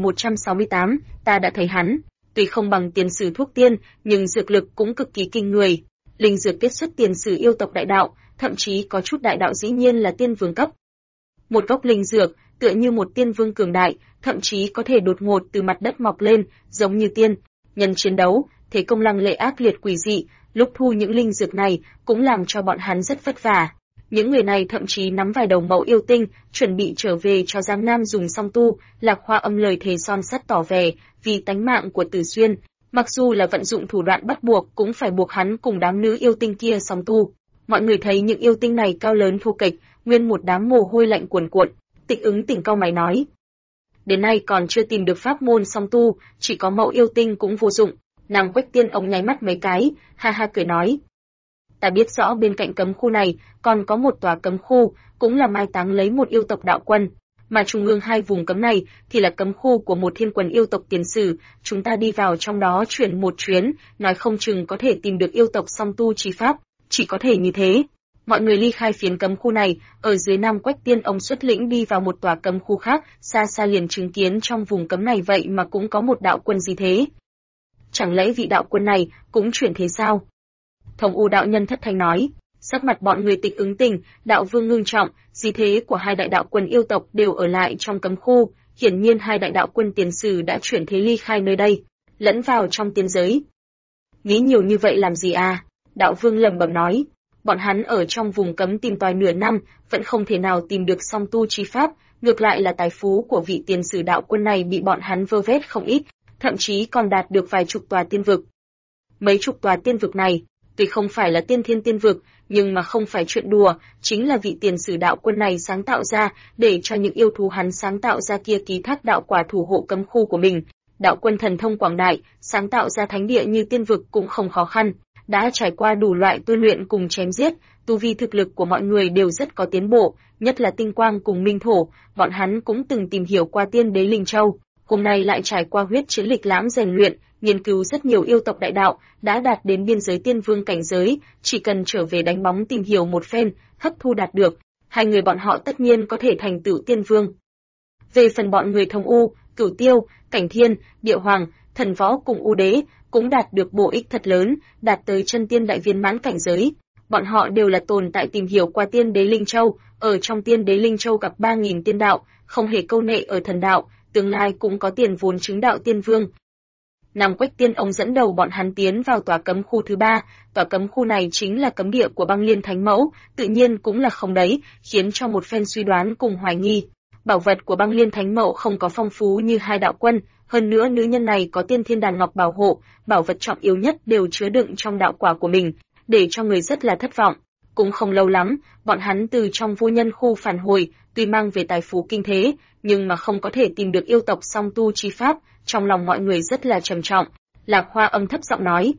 2168, ta đã thấy hắn. Tuy không bằng tiền sử thuốc tiên, nhưng dược lực cũng cực kỳ kinh người. Linh dược kết xuất tiền sử yêu tộc đại đạo, thậm chí có chút đại đạo dĩ nhiên là tiên vương cấp. Một gốc linh dược, tựa như một tiên vương cường đại, thậm chí có thể đột ngột từ mặt đất mọc lên, giống như tiên. Nhân chiến đấu, thế công lăng lệ ác liệt quỷ dị, lúc thu những linh dược này cũng làm cho bọn hắn rất vất vả. Những người này thậm chí nắm vài đầu mẫu yêu tinh, chuẩn bị trở về cho Giang Nam dùng song tu. Lạc Hoa Âm lời thề son sắt tỏ vẻ, vì tánh mạng của Tử Xuyên, mặc dù là vận dụng thủ đoạn bắt buộc cũng phải buộc hắn cùng đám nữ yêu tinh kia song tu. Mọi người thấy những yêu tinh này cao lớn thô kệch, nguyên một đám mồ hôi lạnh cuồn cuộn. Tịch Ứng Tỉnh cau mày nói: đến nay còn chưa tìm được pháp môn song tu, chỉ có mẫu yêu tinh cũng vô dụng. Nàng Quách Tiên ông nháy mắt mấy cái, ha ha cười nói: ta biết rõ bên cạnh cấm khu này còn có một tòa cấm khu, cũng là mai táng lấy một yêu tộc đạo quân, mà trung ương hai vùng cấm này thì là cấm khu của một thiên quần yêu tộc tiền sử, chúng ta đi vào trong đó chuyển một chuyến, nói không chừng có thể tìm được yêu tộc song tu chi pháp, chỉ có thể như thế. Mọi người ly khai phiến cấm khu này, ở dưới Nam Quách Tiên ông xuất lĩnh đi vào một tòa cấm khu khác, xa xa liền chứng kiến trong vùng cấm này vậy mà cũng có một đạo quân gì thế. Chẳng lẽ vị đạo quân này cũng chuyển thế sao? Thông U đạo nhân thất thanh nói. Sắc mặt bọn người Tịch Ứng Tình, đạo vương ngưng trọng, di thế của hai đại đạo quân yêu tộc đều ở lại trong cấm khu, hiển nhiên hai đại đạo quân tiền sử đã chuyển thế ly khai nơi đây, lẫn vào trong tiên giới. Nghĩ nhiều như vậy làm gì à? Đạo vương lẩm bẩm nói. Bọn hắn ở trong vùng cấm tìm tòi nửa năm, vẫn không thể nào tìm được song tu chi pháp, ngược lại là tài phú của vị tiền sử đạo quân này bị bọn hắn vơ vét không ít, thậm chí còn đạt được vài chục tòa tiên vực. Mấy chục tòa tiên vực này, tuy không phải là tiên thiên tiên vực, nhưng mà không phải chuyện đùa, chính là vị tiền sử đạo quân này sáng tạo ra, để cho những yêu thú hắn sáng tạo ra kia ký thác đạo quả thủ hộ cấm khu của mình. Đạo quân thần thông quảng đại, sáng tạo ra thánh địa như tiên vực cũng không khó khăn, đã trải qua đủ loại tu luyện cùng chém giết, tu vi thực lực của mọi người đều rất có tiến bộ, nhất là Tinh Quang cùng Minh Thổ, bọn hắn cũng từng tìm hiểu qua Tiên Đế Linh Châu, hôm nay lại trải qua huyết chiến lịch lãm rèn luyện, nghiên cứu rất nhiều yêu tộc đại đạo, đã đạt đến biên giới tiên vương cảnh giới, chỉ cần trở về đánh bóng tìm hiểu một phen, hấp thu đạt được, hai người bọn họ tất nhiên có thể thành tựu tiên vương. Về phần bọn người Thông U, Cửu Tiêu, Cảnh Thiên, Địa Hoàng, Thần Võ cùng U Đế, cũng đạt được bổ ích thật lớn, đạt tới chân tiên đại viên mãn cảnh giới. Bọn họ đều là tồn tại tìm hiểu qua Tiên Đế Linh Châu, ở trong Tiên Đế Linh Châu gặp 3000 tiên đạo, không hề câu nệ ở thần đạo, tương lai cũng có tiền vốn chứng đạo tiên vương. Nam Quách Tiên ông dẫn đầu bọn hắn tiến vào tòa cấm khu thứ 3, tòa cấm khu này chính là cấm địa của Băng Liên Thánh Mẫu, tự nhiên cũng là không đấy, khiến cho một phen suy đoán cùng hoài nghi. Bảo vật của Băng Liên Thánh Mẫu không có phong phú như hai đạo quân, hơn nữa nữ nhân này có Tiên Thiên Đàn Ngọc bảo hộ, bảo vật trọng yếu nhất đều chứa đựng trong đạo quả của mình, để cho người rất là thất vọng. Cũng không lâu lắm, bọn hắn từ trong vô nhân khu phản hồi, tuy mang về tài phú kinh thế, nhưng mà không có thể tìm được yêu tộc song tu chi pháp, trong lòng mọi người rất là trầm trọng. Lạc Hoa Âm thấp giọng nói: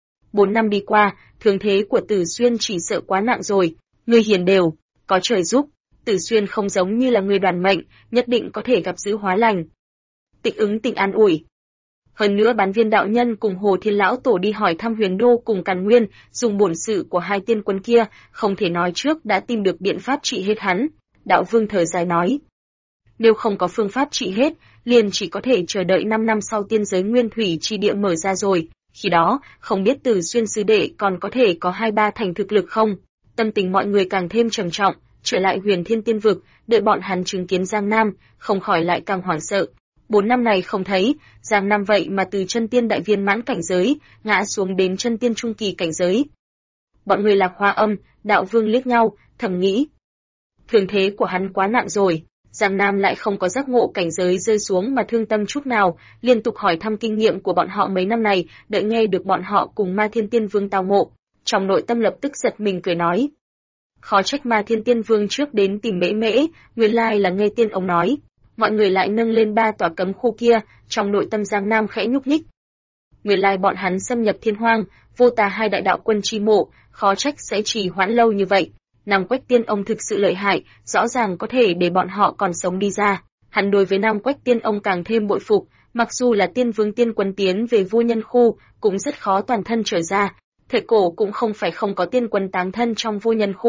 4 năm đi qua, thương thế của Tử Xuyên chỉ sợ quá nặng rồi, người hiền đều, có trời giúp, Tử Xuyên không giống như là người đoàn mệnh, nhất định có thể gặp dữ hóa lành. Tịch Ứng Tình an ủi. Hơn nữa Bán Viên đạo nhân cùng Hồ Thiên lão tổ đi hỏi thăm Huyền Đô cùng Càn Nguyên, dùng bổn sự của hai tiên quân kia, không thể nói trước đã tìm được biện pháp trị hết hắn. Đạo Vương thở dài nói: nếu không có phương pháp trị hết, liền chỉ có thể chờ đợi 5 năm sau tiên giới nguyên thủy chi địa mở ra rồi, khi đó, không biết Tử Xuyên sư đệ còn có thể có 2-3 thành thực lực không. Tâm tình mọi người càng thêm trầm trọng, trở lại Huyền Thiên Tiên vực, đợi bọn hắn chứng kiến Giang Nam, không khỏi lại càng hoảng sợ. 4 năm này không thấy, Giang Nam vậy mà từ chân tiên đại viên mãn cảnh giới, ngã xuống đến chân tiên trung kỳ cảnh giới. Bọn người Lạc Hoa Âm, Đạo Vương liếc nhau, thầm nghĩ. Thương thế của hắn quá nặng rồi, Giang Nam lại không có giác ngộ cảnh giới rơi xuống mà thương tâm chút nào, liên tục hỏi thăm kinh nghiệm của bọn họ mấy năm này, đợi nghe được bọn họ cùng Ma Thiên Tiên Vương tao ngộ, trong nội tâm lập tức giật mình cười nói. Khó trách Ma Thiên Tiên Vương trước đến tìm Mễ Mễ, nguyên lai là nghe tiên ông nói. Mọi người lại nâng lên 3 tòa cấm khu kia, trong nội tâm Giang Nam khẽ nhúc nhích. Nguyên lai bọn hắn xâm nhập Thiên Hoang, vô tà hai đại đạo quân chi mộ, khó trách sẽ trì hoãn lâu như vậy. Nam Quách Tiên ông thực sự lợi hại, rõ ràng có thể để bọn họ còn sống đi ra. Hắn đối với Nam Quách Tiên ông càng thêm bội phục, mặc dù là tiên vương tiên quân tiến về vô nhân khu, cũng rất khó toàn thân trở ra. Thời cổ cũng không phải không có tiên quân táng thân trong vô nhân khu.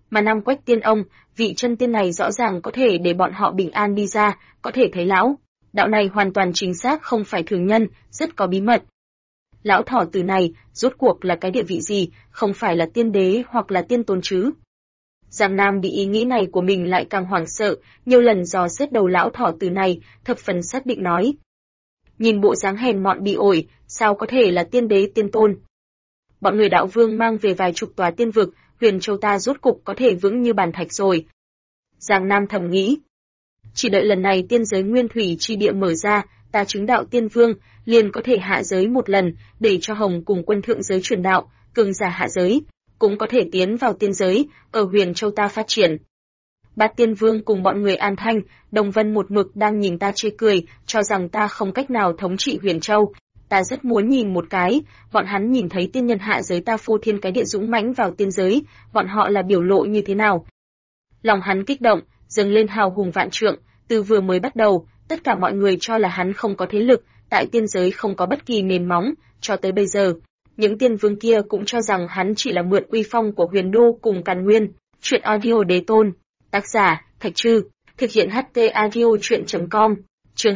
Mà Nam Quách Tiên ông, vị chân tiên này rõ ràng có thể để bọn họ bình an đi ra, có thể thấy lão đạo này hoàn toàn chính xác không phải thường nhân, rất có bí mật. Lão thỏ tử này, rốt cuộc là cái địa vị gì, không phải là tiên đế hoặc là tiên tôn chứ? Giang Nam bị ý nghĩ này của mình lại càng hoảng sợ, nhiều lần dò xét đầu lão thỏ tử này, thập phần xác định nói. Nhìn bộ dáng hèn mọn bị ổi, sao có thể là tiên đế tiên tôn? Bọn người đạo vương mang về vài chục tòa tiên vực, Huyền Châu ta rốt cục có thể vững như bàn thạch rồi. Giang Nam thầm nghĩ. Chỉ đợi lần này tiên giới nguyên thủy chi địa mở ra, ta chứng đạo tiên vương, liền có thể hạ giới một lần, để cho Hồng cùng quân thượng giới truyền đạo, cường giả hạ giới, cũng có thể tiến vào tiên giới, ở Huyền Châu ta phát triển. Bát Tiên Vương cùng bọn người An Thanh, Đồng Vân một mực đang nhìn ta chê cười, cho rằng ta không cách nào thống trị Huyền Châu. Ta rất muốn nhìn một cái, bọn hắn nhìn thấy tiên nhân hạ giới ta phô thiên cái địa dũng mãnh vào tiên giới, bọn họ là biểu lộ như thế nào. Lòng hắn kích động, dâng lên hào hùng vạn trượng, từ vừa mới bắt đầu, tất cả mọi người cho là hắn không có thế lực, tại tiên giới không có bất kỳ nền móng, cho tới bây giờ. Những tiên vương kia cũng cho rằng hắn chỉ là mượn uy phong của Huyền Đô cùng Càn Nguyên. Chuyện audio đế tôn. Tác giả, Thạch Trư. Thực hiện HT audio chuyện.com. Chương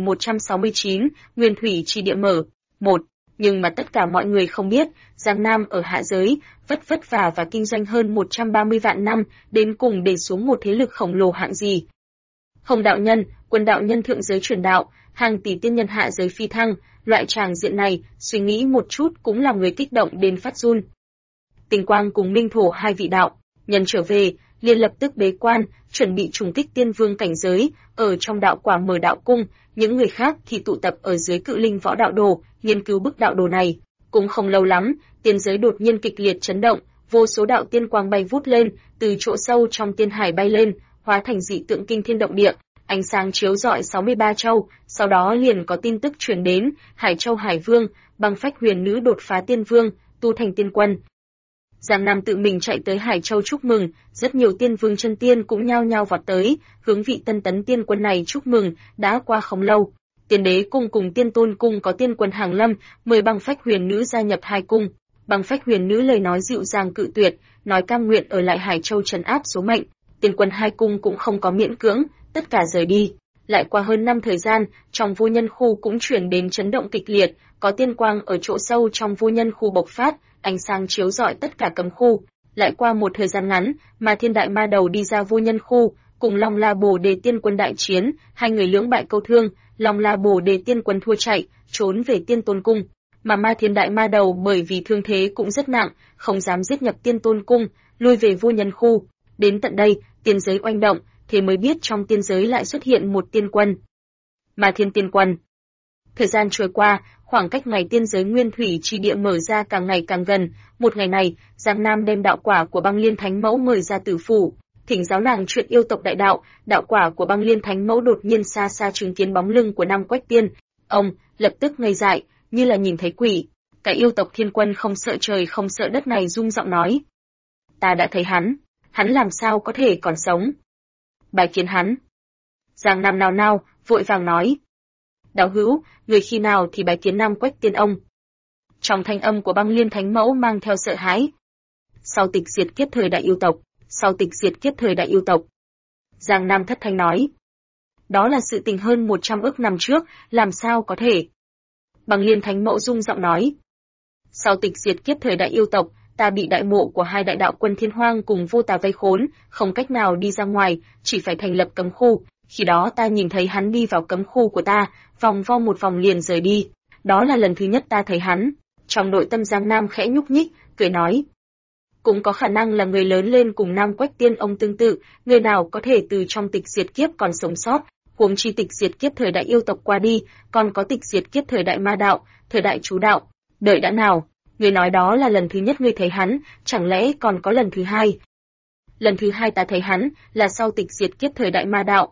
2169, Nguyên Thủy Chi Địa mở. 1. Nhưng mà tất cả mọi người không biết, Giang Nam ở hạ giới, vất vả và kinh doanh hơn 130 vạn năm, đến cùng để xuống một thế lực khổng lồ hạng gì. Hồng đạo nhân, Quân đạo nhân thượng giới truyền đạo, hàng tỷ tiên nhân hạ giới phi thăng, loại tràng diện này, suy nghĩ một chút cũng làm người kích động đến phát run. Tình Quang cùng Minh Thổ hai vị đạo nhân trở về, liền lập tức bế quan, chuẩn bị trùng kích tiên vương cảnh giới, ở trong đạo quả mở đạo cung, những người khác thì tụ tập ở dưới Cự Linh Võ Đạo Đồ, nghiên cứu bức đạo đồ này. Cũng không lâu lắm, tiên giới đột nhiên kịch liệt chấn động, vô số đạo tiên quang bay vút lên, từ chỗ sâu trong tiên hải bay lên, hóa thành dị tượng kinh thiên động địa, ánh sáng chiếu rọi 63 châu, sau đó liền có tin tức truyền đến, Hải Châu Hải Vương, Băng Phách Huyền Nữ đột phá tiên vương, tu thành tiên quân. Giang Nam tự mình chạy tới Hải Châu chúc mừng, rất nhiều tiên vương chân tiên cũng nhao nhao vọt tới, hướng vị tân tấn tiên quân này chúc mừng, đã qua không lâu. Tiên đế cung cùng tiên tôn cung có tiên quân hàng lâm, mời Băng Phách Huyền Nữ gia nhập hai cung. Băng Phách Huyền Nữ lời nói dịu dàng cự tuyệt, nói cam nguyện ở lại Hải Châu trấn áp số mệnh. Tiên quân hai cung cũng không có miễn cưỡng, tất cả rời đi. Lại qua hơn năm thời gian, trong vô nhân khu cũng chuyển đến chấn động kịch liệt, có tiên quang ở chỗ sâu trong vô nhân khu bộc phát, ánh sáng chiếu rọi tất cả cấm khu. Lại qua một thời gian ngắn, mà Thiên Đại Ma Đầu đi ra vô nhân khu, cùng Long La Bồ Đề tiên quân đại chiến, hai người lưỡng bại câu thương, Long La Bồ Đề tiên quân thua chạy, trốn về Tiên Tôn cung. Mà Ma Thiên Đại Ma Đầu bởi vì thương thế cũng rất nặng, không dám giết nhập Tiên Tôn cung, lui về vô nhân khu. Đến tận đây, tiên giới oanh động, thế mới biết trong tiên giới lại xuất hiện một tiên quân. Ma Thiên tiên quân. Thời gian trôi qua, khoảng cách ngày tiên giới nguyên thủy chi địa mở ra càng ngày càng gần. Một ngày này, Giang Nam đem đạo quả của Băng Liên Thánh Mẫu mời ra tử phủ, thỉnh giáo nàng chuyện yêu tộc đại đạo. Đạo quả của Băng Liên Thánh Mẫu đột nhiên xa xa chứng kiến bóng lưng của Nam Quách Tiên. Ông lập tức ngây dại, như là nhìn thấy quỷ. Cái yêu tộc thiên quân không sợ trời không sợ đất này rung giọng nói: "Ta đã thấy hắn làm sao có thể còn sống?" Bài kiến hắn. Giang Nam nào nao, vội vàng nói: "Đạo hữu, người khi nào thì bái kiến Nam Quách Tiên ông?" Trong thanh âm của Băng Liên Thánh Mẫu mang theo sợ hãi. Sau tịch diệt kiếp thời đại yêu tộc, sau tịch diệt kiếp thời đại yêu tộc. Giang Nam thất thanh nói: "Đó là sự tình hơn 100 ức năm trước, làm sao có thể?" Băng Liên Thánh Mẫu rung giọng nói: "Sau tịch diệt kiếp thời đại yêu tộc, ta bị đại mộ của hai đại đạo quân Thiên Hoang cùng Vô Tà vây khốn, không cách nào đi ra ngoài, chỉ phải thành lập cấm khu. Khi đó ta nhìn thấy hắn đi vào cấm khu của ta, vòng vo một vòng liền rời đi. Đó là lần thứ nhất ta thấy hắn." Trong nội tâm Giang Nam khẽ nhúc nhích, cười nói: "Cũng có khả năng là người lớn lên cùng Nam Quách Tiên ông tương tự, người nào có thể từ trong tịch diệt kiếp còn sống sót, huống chi tịch diệt kiếp thời đại yêu tộc qua đi, còn có tịch diệt kiếp thời đại ma đạo, thời đại chú đạo. Đợi đã nào, người nói đó là lần thứ nhất ngươi thấy hắn, chẳng lẽ còn có lần thứ hai?" "Lần thứ hai ta thấy hắn là sau tịch diệt kiếp thời đại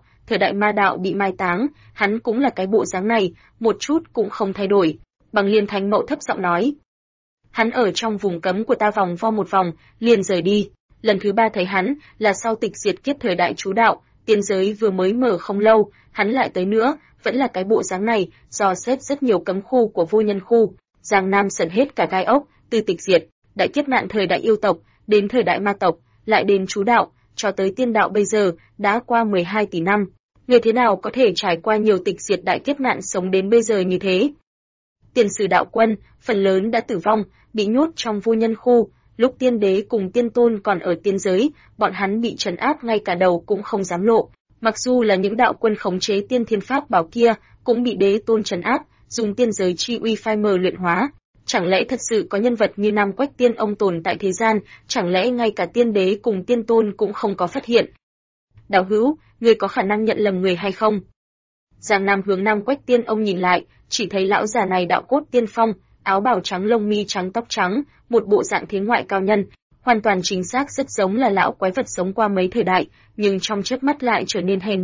ma đạo bị mai táng, hắn cũng là cái bộ dáng này, một chút cũng không thay đổi." Băng Liên Thánh Mẫu thấp giọng nói: "Hắn ở trong vùng cấm của ta vòng vo một vòng, liền rời đi. Lần thứ ba thấy hắn là sau tịch diệt kiếp thời đại chú đạo, tiên giới vừa mới mở không lâu, hắn lại tới nữa, vẫn là cái bộ dáng này, dò xét rất nhiều cấm khu của vô nhân khu." Giang Nam sần hết cả gai ốc, từ tịch diệt, đại kiếp nạn thời đại yêu tộc, đến thời đại ma tộc, lại đến chú đạo, cho tới tiên đạo bây giờ, đã qua 12 tỷ năm. Người thế nào có thể trải qua nhiều tịch diệt đại kiếp nạn sống đến bây giờ như thế? Tiền sử đạo quân, phần lớn đã tử vong, bị nhốt trong vô nhân khu, lúc tiên đế cùng tiên tôn còn ở tiên giới, bọn hắn bị trấn áp ngay cả đầu cũng không dám lộ. Mặc dù là những đạo quân khống chế tiên thiên pháp bảo kia, cũng bị đế tôn trấn áp, dùng tiên giới chi uy phai mờ luyện hóa. Chẳng lẽ thật sự có nhân vật như Nam Quách Tiên Ông tồn tại thế gian, chẳng lẽ ngay cả tiên đế cùng tiên tôn cũng không có phát hiện? Đạo hữu, ngươi có khả năng nhận lầm người hay không? Giang Nam hướng Nam Quách Tiên Ông nhìn lại, chỉ thấy lão già này đạo cốt tiên phong, áo bào trắng lông mi trắng tóc trắng, một bộ dạng thế ngoại cao nhân, hoàn toàn chính xác rất giống là lão quái vật sống qua mấy thời đại, nhưng trong chớp mắt lại trở nên hèn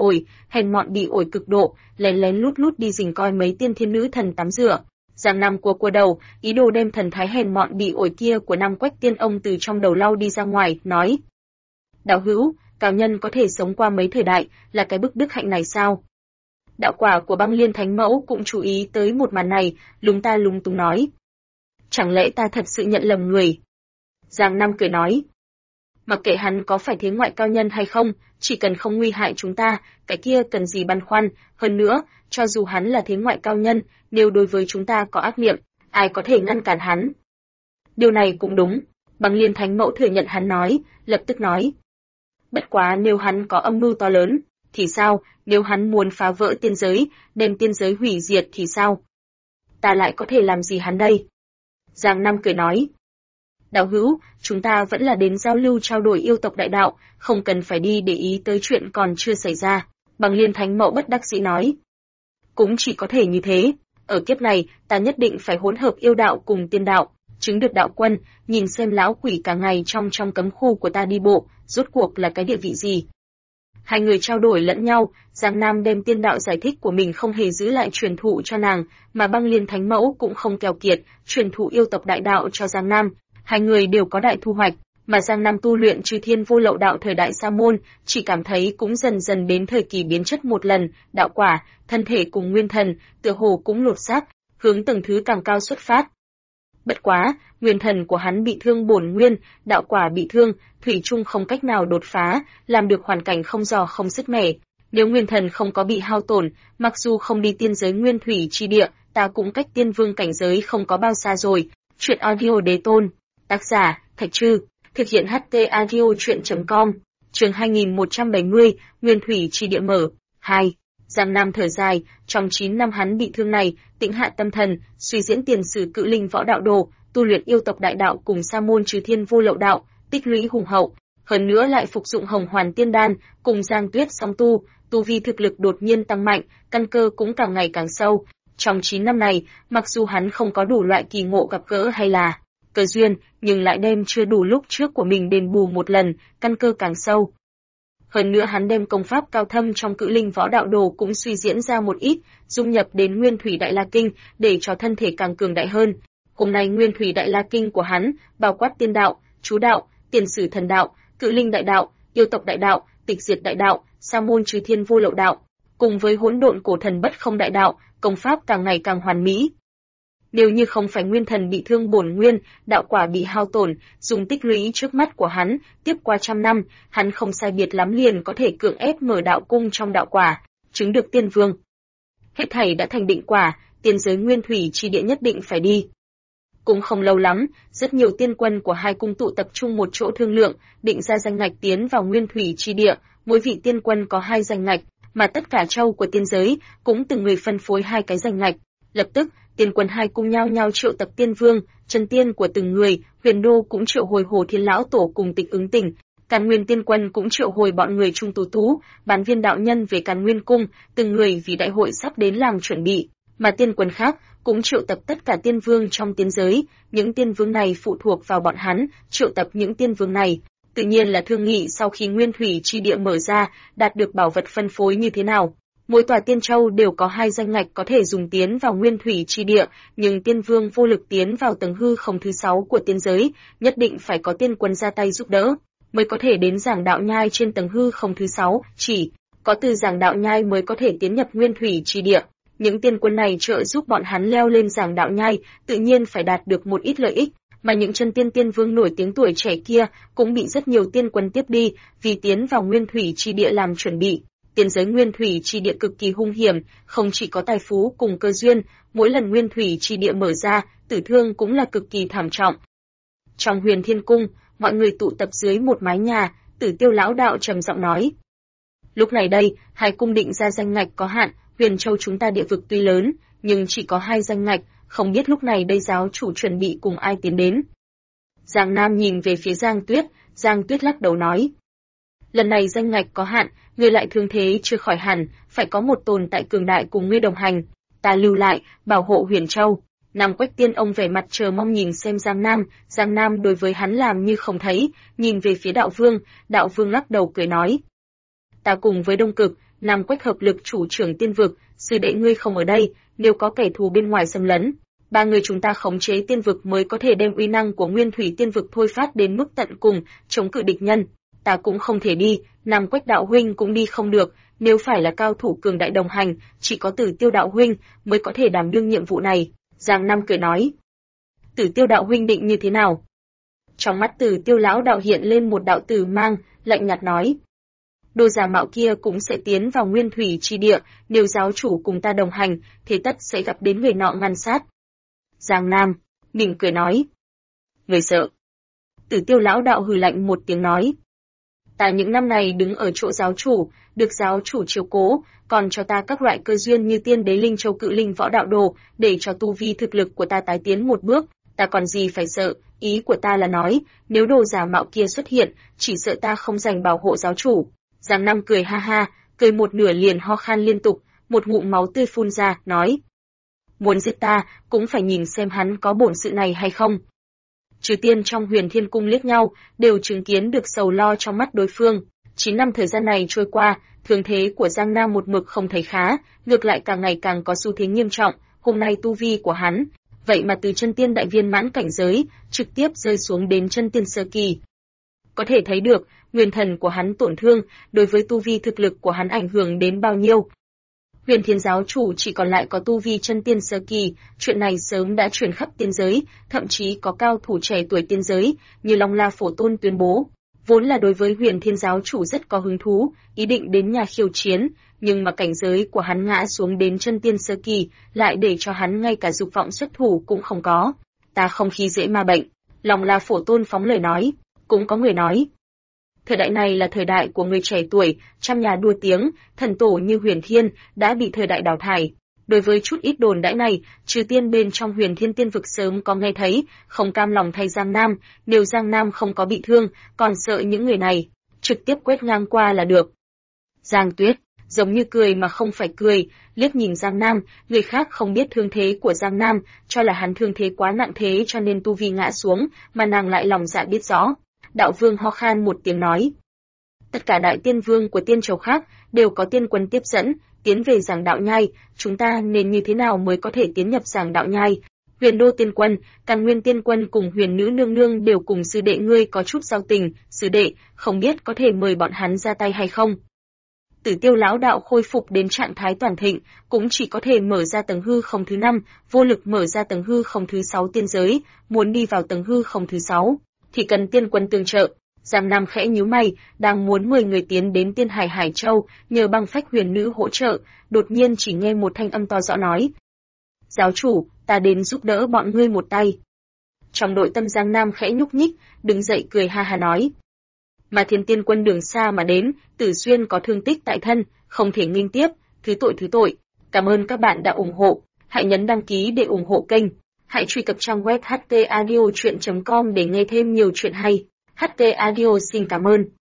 mọn bị ổi cực độ, lén lén lút lút đi rình coi mấy tiên thiên nữ thần tắm rửa. Giang Nam cua đầu, ý đồ đem thần thái hèn mọn bị ổi kia của Nam Quách Tiên Ông từ trong đầu lau đi ra ngoài, nói: đạo hữu, cao nhân có thể sống qua mấy thời đại, là cái bức đức hạnh này sao? Đạo quả của Băng Liên Thánh Mẫu cũng chú ý tới một màn này, lúng ta lúng túng nói: chẳng lẽ ta thật sự nhận lầm người? Giang Nam cười nói: mặc kệ hắn có phải thế ngoại cao nhân hay không, chỉ cần không nguy hại chúng ta, cái kia cần gì băn khoăn, hơn nữa, cho dù hắn là thế ngoại cao nhân, nếu đối với chúng ta có ác niệm, ai có thể ngăn cản hắn? Điều này cũng đúng, Băng Liên Thánh Mẫu thừa nhận hắn nói, lập tức nói: bất quá nếu hắn có âm mưu to lớn, thì sao, nếu hắn muốn phá vỡ tiên giới, đem tiên giới hủy diệt thì sao? Ta lại có thể làm gì hắn đây? Giang Nam cười nói: đạo hữu, chúng ta vẫn là đến giao lưu trao đổi yêu tộc đại đạo, không cần phải đi để ý tới chuyện còn chưa xảy ra. Băng Liên Thánh Mẫu bất đắc dĩ nói: cũng chỉ có thể như thế, ở kiếp này, ta nhất định phải hỗn hợp yêu đạo cùng tiên đạo, chứng được đạo quân, nhìn xem lão quỷ cả ngày trong cấm khu của ta đi bộ, rốt cuộc là cái địa vị gì. Hai người trao đổi lẫn nhau, Giang Nam đem tiên đạo giải thích của mình không hề giữ lại truyền thụ cho nàng, mà Băng Liên Thánh Mẫu cũng không keo kiệt, truyền thụ yêu tộc đại đạo cho Giang Nam. Hai người đều có đại thu hoạch, mà Giang Nam tu luyện Chư Thiên Vô Lậu đạo thời đại Sa môn, chỉ cảm thấy cũng dần dần đến thời kỳ biến chất một lần, đạo quả, thân thể cùng nguyên thần, tựa hồ cũng lột xác, hướng tầng thứ càng cao xuất phát. Bất quá, nguyên thần của hắn bị thương bổn nguyên, đạo quả bị thương, thủy chung không cách nào đột phá, làm được hoàn cảnh không giò không sứt mẻ. Nếu nguyên thần không có bị hao tổn, mặc dù không đi tiên giới nguyên thủy chi địa, ta cũng cách tiên vương cảnh giới không có bao xa rồi. Chuyện audio đế tôn. Tác giả, Thạch Trư. Thực hiện HT audio chuyện.com. Chương 2170, Nguyên thủy chi địa mở. 2. Giang Nam thở dài, trong 9 năm hắn bị thương này, tĩnh hạ tâm thần, suy diễn tiền sử cự linh võ đạo đồ, tu luyện yêu tộc đại đạo cùng sa môn Chư Thiên Vô Lậu đạo, tích lũy hùng hậu, hơn nữa lại phục dụng Hồng Hoàn Tiên Đan, cùng Giang Tuyết song tu vi thực lực đột nhiên tăng mạnh, căn cơ cũng càng ngày càng sâu. Trong 9 năm này, mặc dù hắn không có đủ loại kỳ ngộ gặp gỡ hay là cơ duyên, nhưng lại đem chưa đủ lúc trước của mình đền bù một lần, căn cơ càng sâu. Hơn nữa hắn đem công pháp cao thâm trong cự linh võ đạo đồ cũng suy diễn ra một ít, dung nhập đến Nguyên Thủy Đại La Kinh, để cho thân thể càng cường đại hơn. Hôm nay Nguyên Thủy Đại La Kinh của hắn, bao quát tiên đạo, chú đạo, tiền sử thần đạo, cự linh đại đạo, yêu tộc đại đạo, tịch diệt đại đạo, sa môn Chư Thiên Vô Lậu đạo, cùng với hỗn độn cổ thần bất không đại đạo, công pháp càng ngày càng hoàn mỹ. Nếu như không phải nguyên thần bị thương bổn nguyên, đạo quả bị hao tổn, dùng tích lũy trước mắt của hắn, tiếp qua 100 năm, hắn không sai biệt lắm liền có thể cưỡng ép mở đạo cung trong đạo quả, chứng được tiên vương. Hết thảy đã thành định quả, tiên giới nguyên thủy chi địa nhất định phải đi. Cũng không lâu lắm, rất nhiều tiên quân của hai cung tụ tập trung một chỗ thương lượng, định ra danh ngạch tiến vào nguyên thủy chi địa, mỗi vị tiên quân có 2 danh ngạch, mà tất cả châu của tiên giới cũng từng người phân phối 2 cái danh ngạch. Lập tức, tiên quân hai cung nhau nhau triệu tập tiên vương, chân tiên của từng người, Huyền Đô cũng triệu hồi Hồ Thiên lão tổ cùng Tịch Ứng Tỉnh, Càn Nguyên tiên quân cũng triệu hồi bọn người Trung Tú Tú, Bán Viên đạo nhân về Càn Nguyên cung, từng người vì đại hội sắp đến làm chuẩn bị, mà tiên quân khác cũng triệu tập tất cả tiên vương trong tiên giới, những tiên vương này phụ thuộc vào bọn hắn, triệu tập những tiên vương này, tự nhiên là thương nghị sau khi nguyên thủy chi địa mở ra, đạt được bảo vật phân phối như thế nào. Mỗi tòa tiên châu đều có 2 danh ngạch có thể dùng tiến vào nguyên thủy chi địa, nhưng tiên vương vô lực tiến vào tầng hư không thứ 6 của tiên giới, nhất định phải có tiên quân ra tay giúp đỡ, mới có thể đến giảng đạo nhai trên tầng hư không thứ 6, chỉ có từ giảng đạo nhai mới có thể tiến nhập nguyên thủy chi địa. Những tiên quân này trợ giúp bọn hắn leo lên giảng đạo nhai, tự nhiên phải đạt được một ít lợi ích, mà những chân tiên tiên vương nổi tiếng tuổi trẻ kia cũng bị rất nhiều tiên quân tiếp đi, vì tiến vào nguyên thủy chi địa làm chuẩn bị. Tiên giới nguyên thủy chi địa cực kỳ hung hiểm, không chỉ có tài phú cùng cơ duyên, mỗi lần nguyên thủy chi địa mở ra, tử thương cũng là cực kỳ thảm trọng. Trong Huyền Thiên Cung, mọi người tụ tập dưới một mái nhà, Tử Tiêu lão đạo trầm giọng nói: "Lúc này đây, hai cung định ra danh ngạch có hạn, Huyền Châu chúng ta địa vực tuy lớn, nhưng chỉ có 2 danh ngạch, không biết lúc này đây giáo chủ chuẩn bị cùng ai tiến đến." Giang Nam nhìn về phía Giang Tuyết lắc đầu nói: "Lần này danh ngạch có hạn, ngươi lại thương thế chưa khỏi hẳn, phải có một tồn tại cường đại cùng ngươi đồng hành, ta lưu lại, bảo hộ Huyền Châu." Nam Quách Tiên ông vẻ mặt chờ mong nhìn xem Giang Nam đối với hắn làm như không thấy, nhìn về phía Đạo Vương lắc đầu cười nói: "Ta cùng với Đông Cực, Nam Quách hợp lực chủ trưởng tiên vực, sư đệ ngươi không ở đây, nếu có kẻ thù bên ngoài xâm lấn, 3 người chúng ta khống chế tiên vực mới có thể đem uy năng của nguyên thủy tiên vực thôi phát đến mức tận cùng, chống cự địch nhân. Ta cũng không thể đi, Nam Quách đạo huynh cũng đi không được, nếu phải là cao thủ cường đại đồng hành, chỉ có Tử Tiêu đạo huynh mới có thể đảm đương nhiệm vụ này." Giang Nam cười nói: "Tử Tiêu đạo huynh định như thế nào?" Trong mắt Tử Tiêu lão đạo hiện lên một đạo tử mang, lạnh nhạt nói: "Đồ giả mạo kia cũng sẽ tiến vào nguyên thủy chi địa, nếu giáo chủ cùng ta đồng hành, thế tất sẽ gặp đến người nọ ngăn sát." Giang Nam mỉm cười nói: "Người sợ?" Tử Tiêu lão đạo hừ lạnh một tiếng nói: "Ta những năm này đứng ở chỗ giáo chủ, được giáo chủ chiếu cố, còn cho ta các loại cơ duyên như Tiên Đế Linh Châu Cự Linh Võ Đạo Đồ, để cho tu vi thực lực của ta tái tiến một bước, ta còn gì phải sợ, ý của ta là nói, nếu đồ giả mạo kia xuất hiện, chỉ sợ ta không dành bảo hộ giáo chủ." Giang Nam cười ha ha, cười một nửa liền ho khan liên tục, một ngụm máu tươi phun ra, nói: "Muốn giết ta, cũng phải nhìn xem hắn có bổn sự này hay không." Trừ tiên trong Huyền Thiên Cung liếc nhau, đều chứng kiến được sầu lo trong mắt đối phương. 9 năm thời gian này trôi qua, thương thế của Giang Nam một mực không thấy khá, ngược lại càng ngày càng có xu thế nghiêm trọng. Hôm nay tu vi của hắn, vậy mà từ chân tiên đại viên mãn cảnh giới, trực tiếp rơi xuống đến chân tiên sơ kỳ. Có thể thấy được, nguyên thần của hắn tổn thương, đối với tu vi thực lực của hắn ảnh hưởng đến bao nhiêu. Huyền Thiên giáo chủ chỉ còn lại có tu vi chân tiên sơ kỳ, chuyện này sớm đã truyền khắp tiên giới, thậm chí có cao thủ trẻ tuổi tiên giới, như Long La Phổ Tôn tuyên bố, vốn là đối với Huyền Thiên giáo chủ rất có hứng thú, ý định đến nhà khiêu chiến, nhưng mà cảnh giới của hắn ngã xuống đến chân tiên sơ kỳ, lại để cho hắn ngay cả dục vọng xuất thủ cũng không có. "Ta không khi dễ ma bệnh." Long La Phổ Tôn phóng lời nói. Cũng có người nói, thời đại này là thời đại của người trẻ tuổi, trăm nhà đua tiếng, thần tổ như Huyền Thiên đã bị thời đại đào thải. Đối với chút ít đồn đãi này, trừ tiên bên trong Huyền Thiên tiên vực sớm có nghe thấy, không cam lòng thay Giang Nam, nếu Giang Nam không có bị thương, còn sợ những người này, trực tiếp quét ngang qua là được. Giang Tuyết, giống như cười mà không phải cười, liếc nhìn Giang Nam, người khác không biết thương thế của Giang Nam, cho là hắn thương thế quá nặng thế cho nên tu vi ngã xuống, mà nàng lại lòng dạ biết rõ. Đạo Vương ho khan một tiếng nói: "Tất cả đại tiên vương của tiên châu khác đều có tiên quân tiếp dẫn, tiến về giảng đạo nhai, chúng ta nên như thế nào mới có thể tiến nhập giảng đạo nhai? Huyền Đô tiên quân, Càn Nguyên tiên quân cùng Huyền Nữ nương nương đều cùng sư đệ ngươi có chút giao tình, sư đệ, không biết có thể mời bọn hắn ra tay hay không?" Tử Tiêu lão đạo khôi phục đến trạng thái toàn thịnh, cũng chỉ có thể mở ra tầng hư không thứ 5, vô lực mở ra tầng hư không thứ 6 tiên giới, muốn đi vào tầng hư không thứ 6 thì cần tiên quân tương trợ. Giang Nam khẽ nhíu mày, đang muốn 10 người tiến đến Tiên Hải Hải Châu, nhờ băng phách huyền nữ hỗ trợ, đột nhiên chỉ nghe một thanh âm to rõ nói: "Giáo chủ, ta đến giúp đỡ bọn ngươi một tay." Trong nội tâm Giang Nam khẽ nhúc nhích, đứng dậy cười ha ha nói: "Mà Thiên tiên quân đường xa mà đến, Tử Xuyên có thương tích tại thân, không thể nghênh tiếp, thứ tội. Cảm ơn các bạn đã ủng hộ, hãy nhấn đăng ký để ủng hộ kênh. Hãy truy cập trang web htaudio.com để nghe thêm nhiều chuyện hay. HT Audio xin cảm ơn.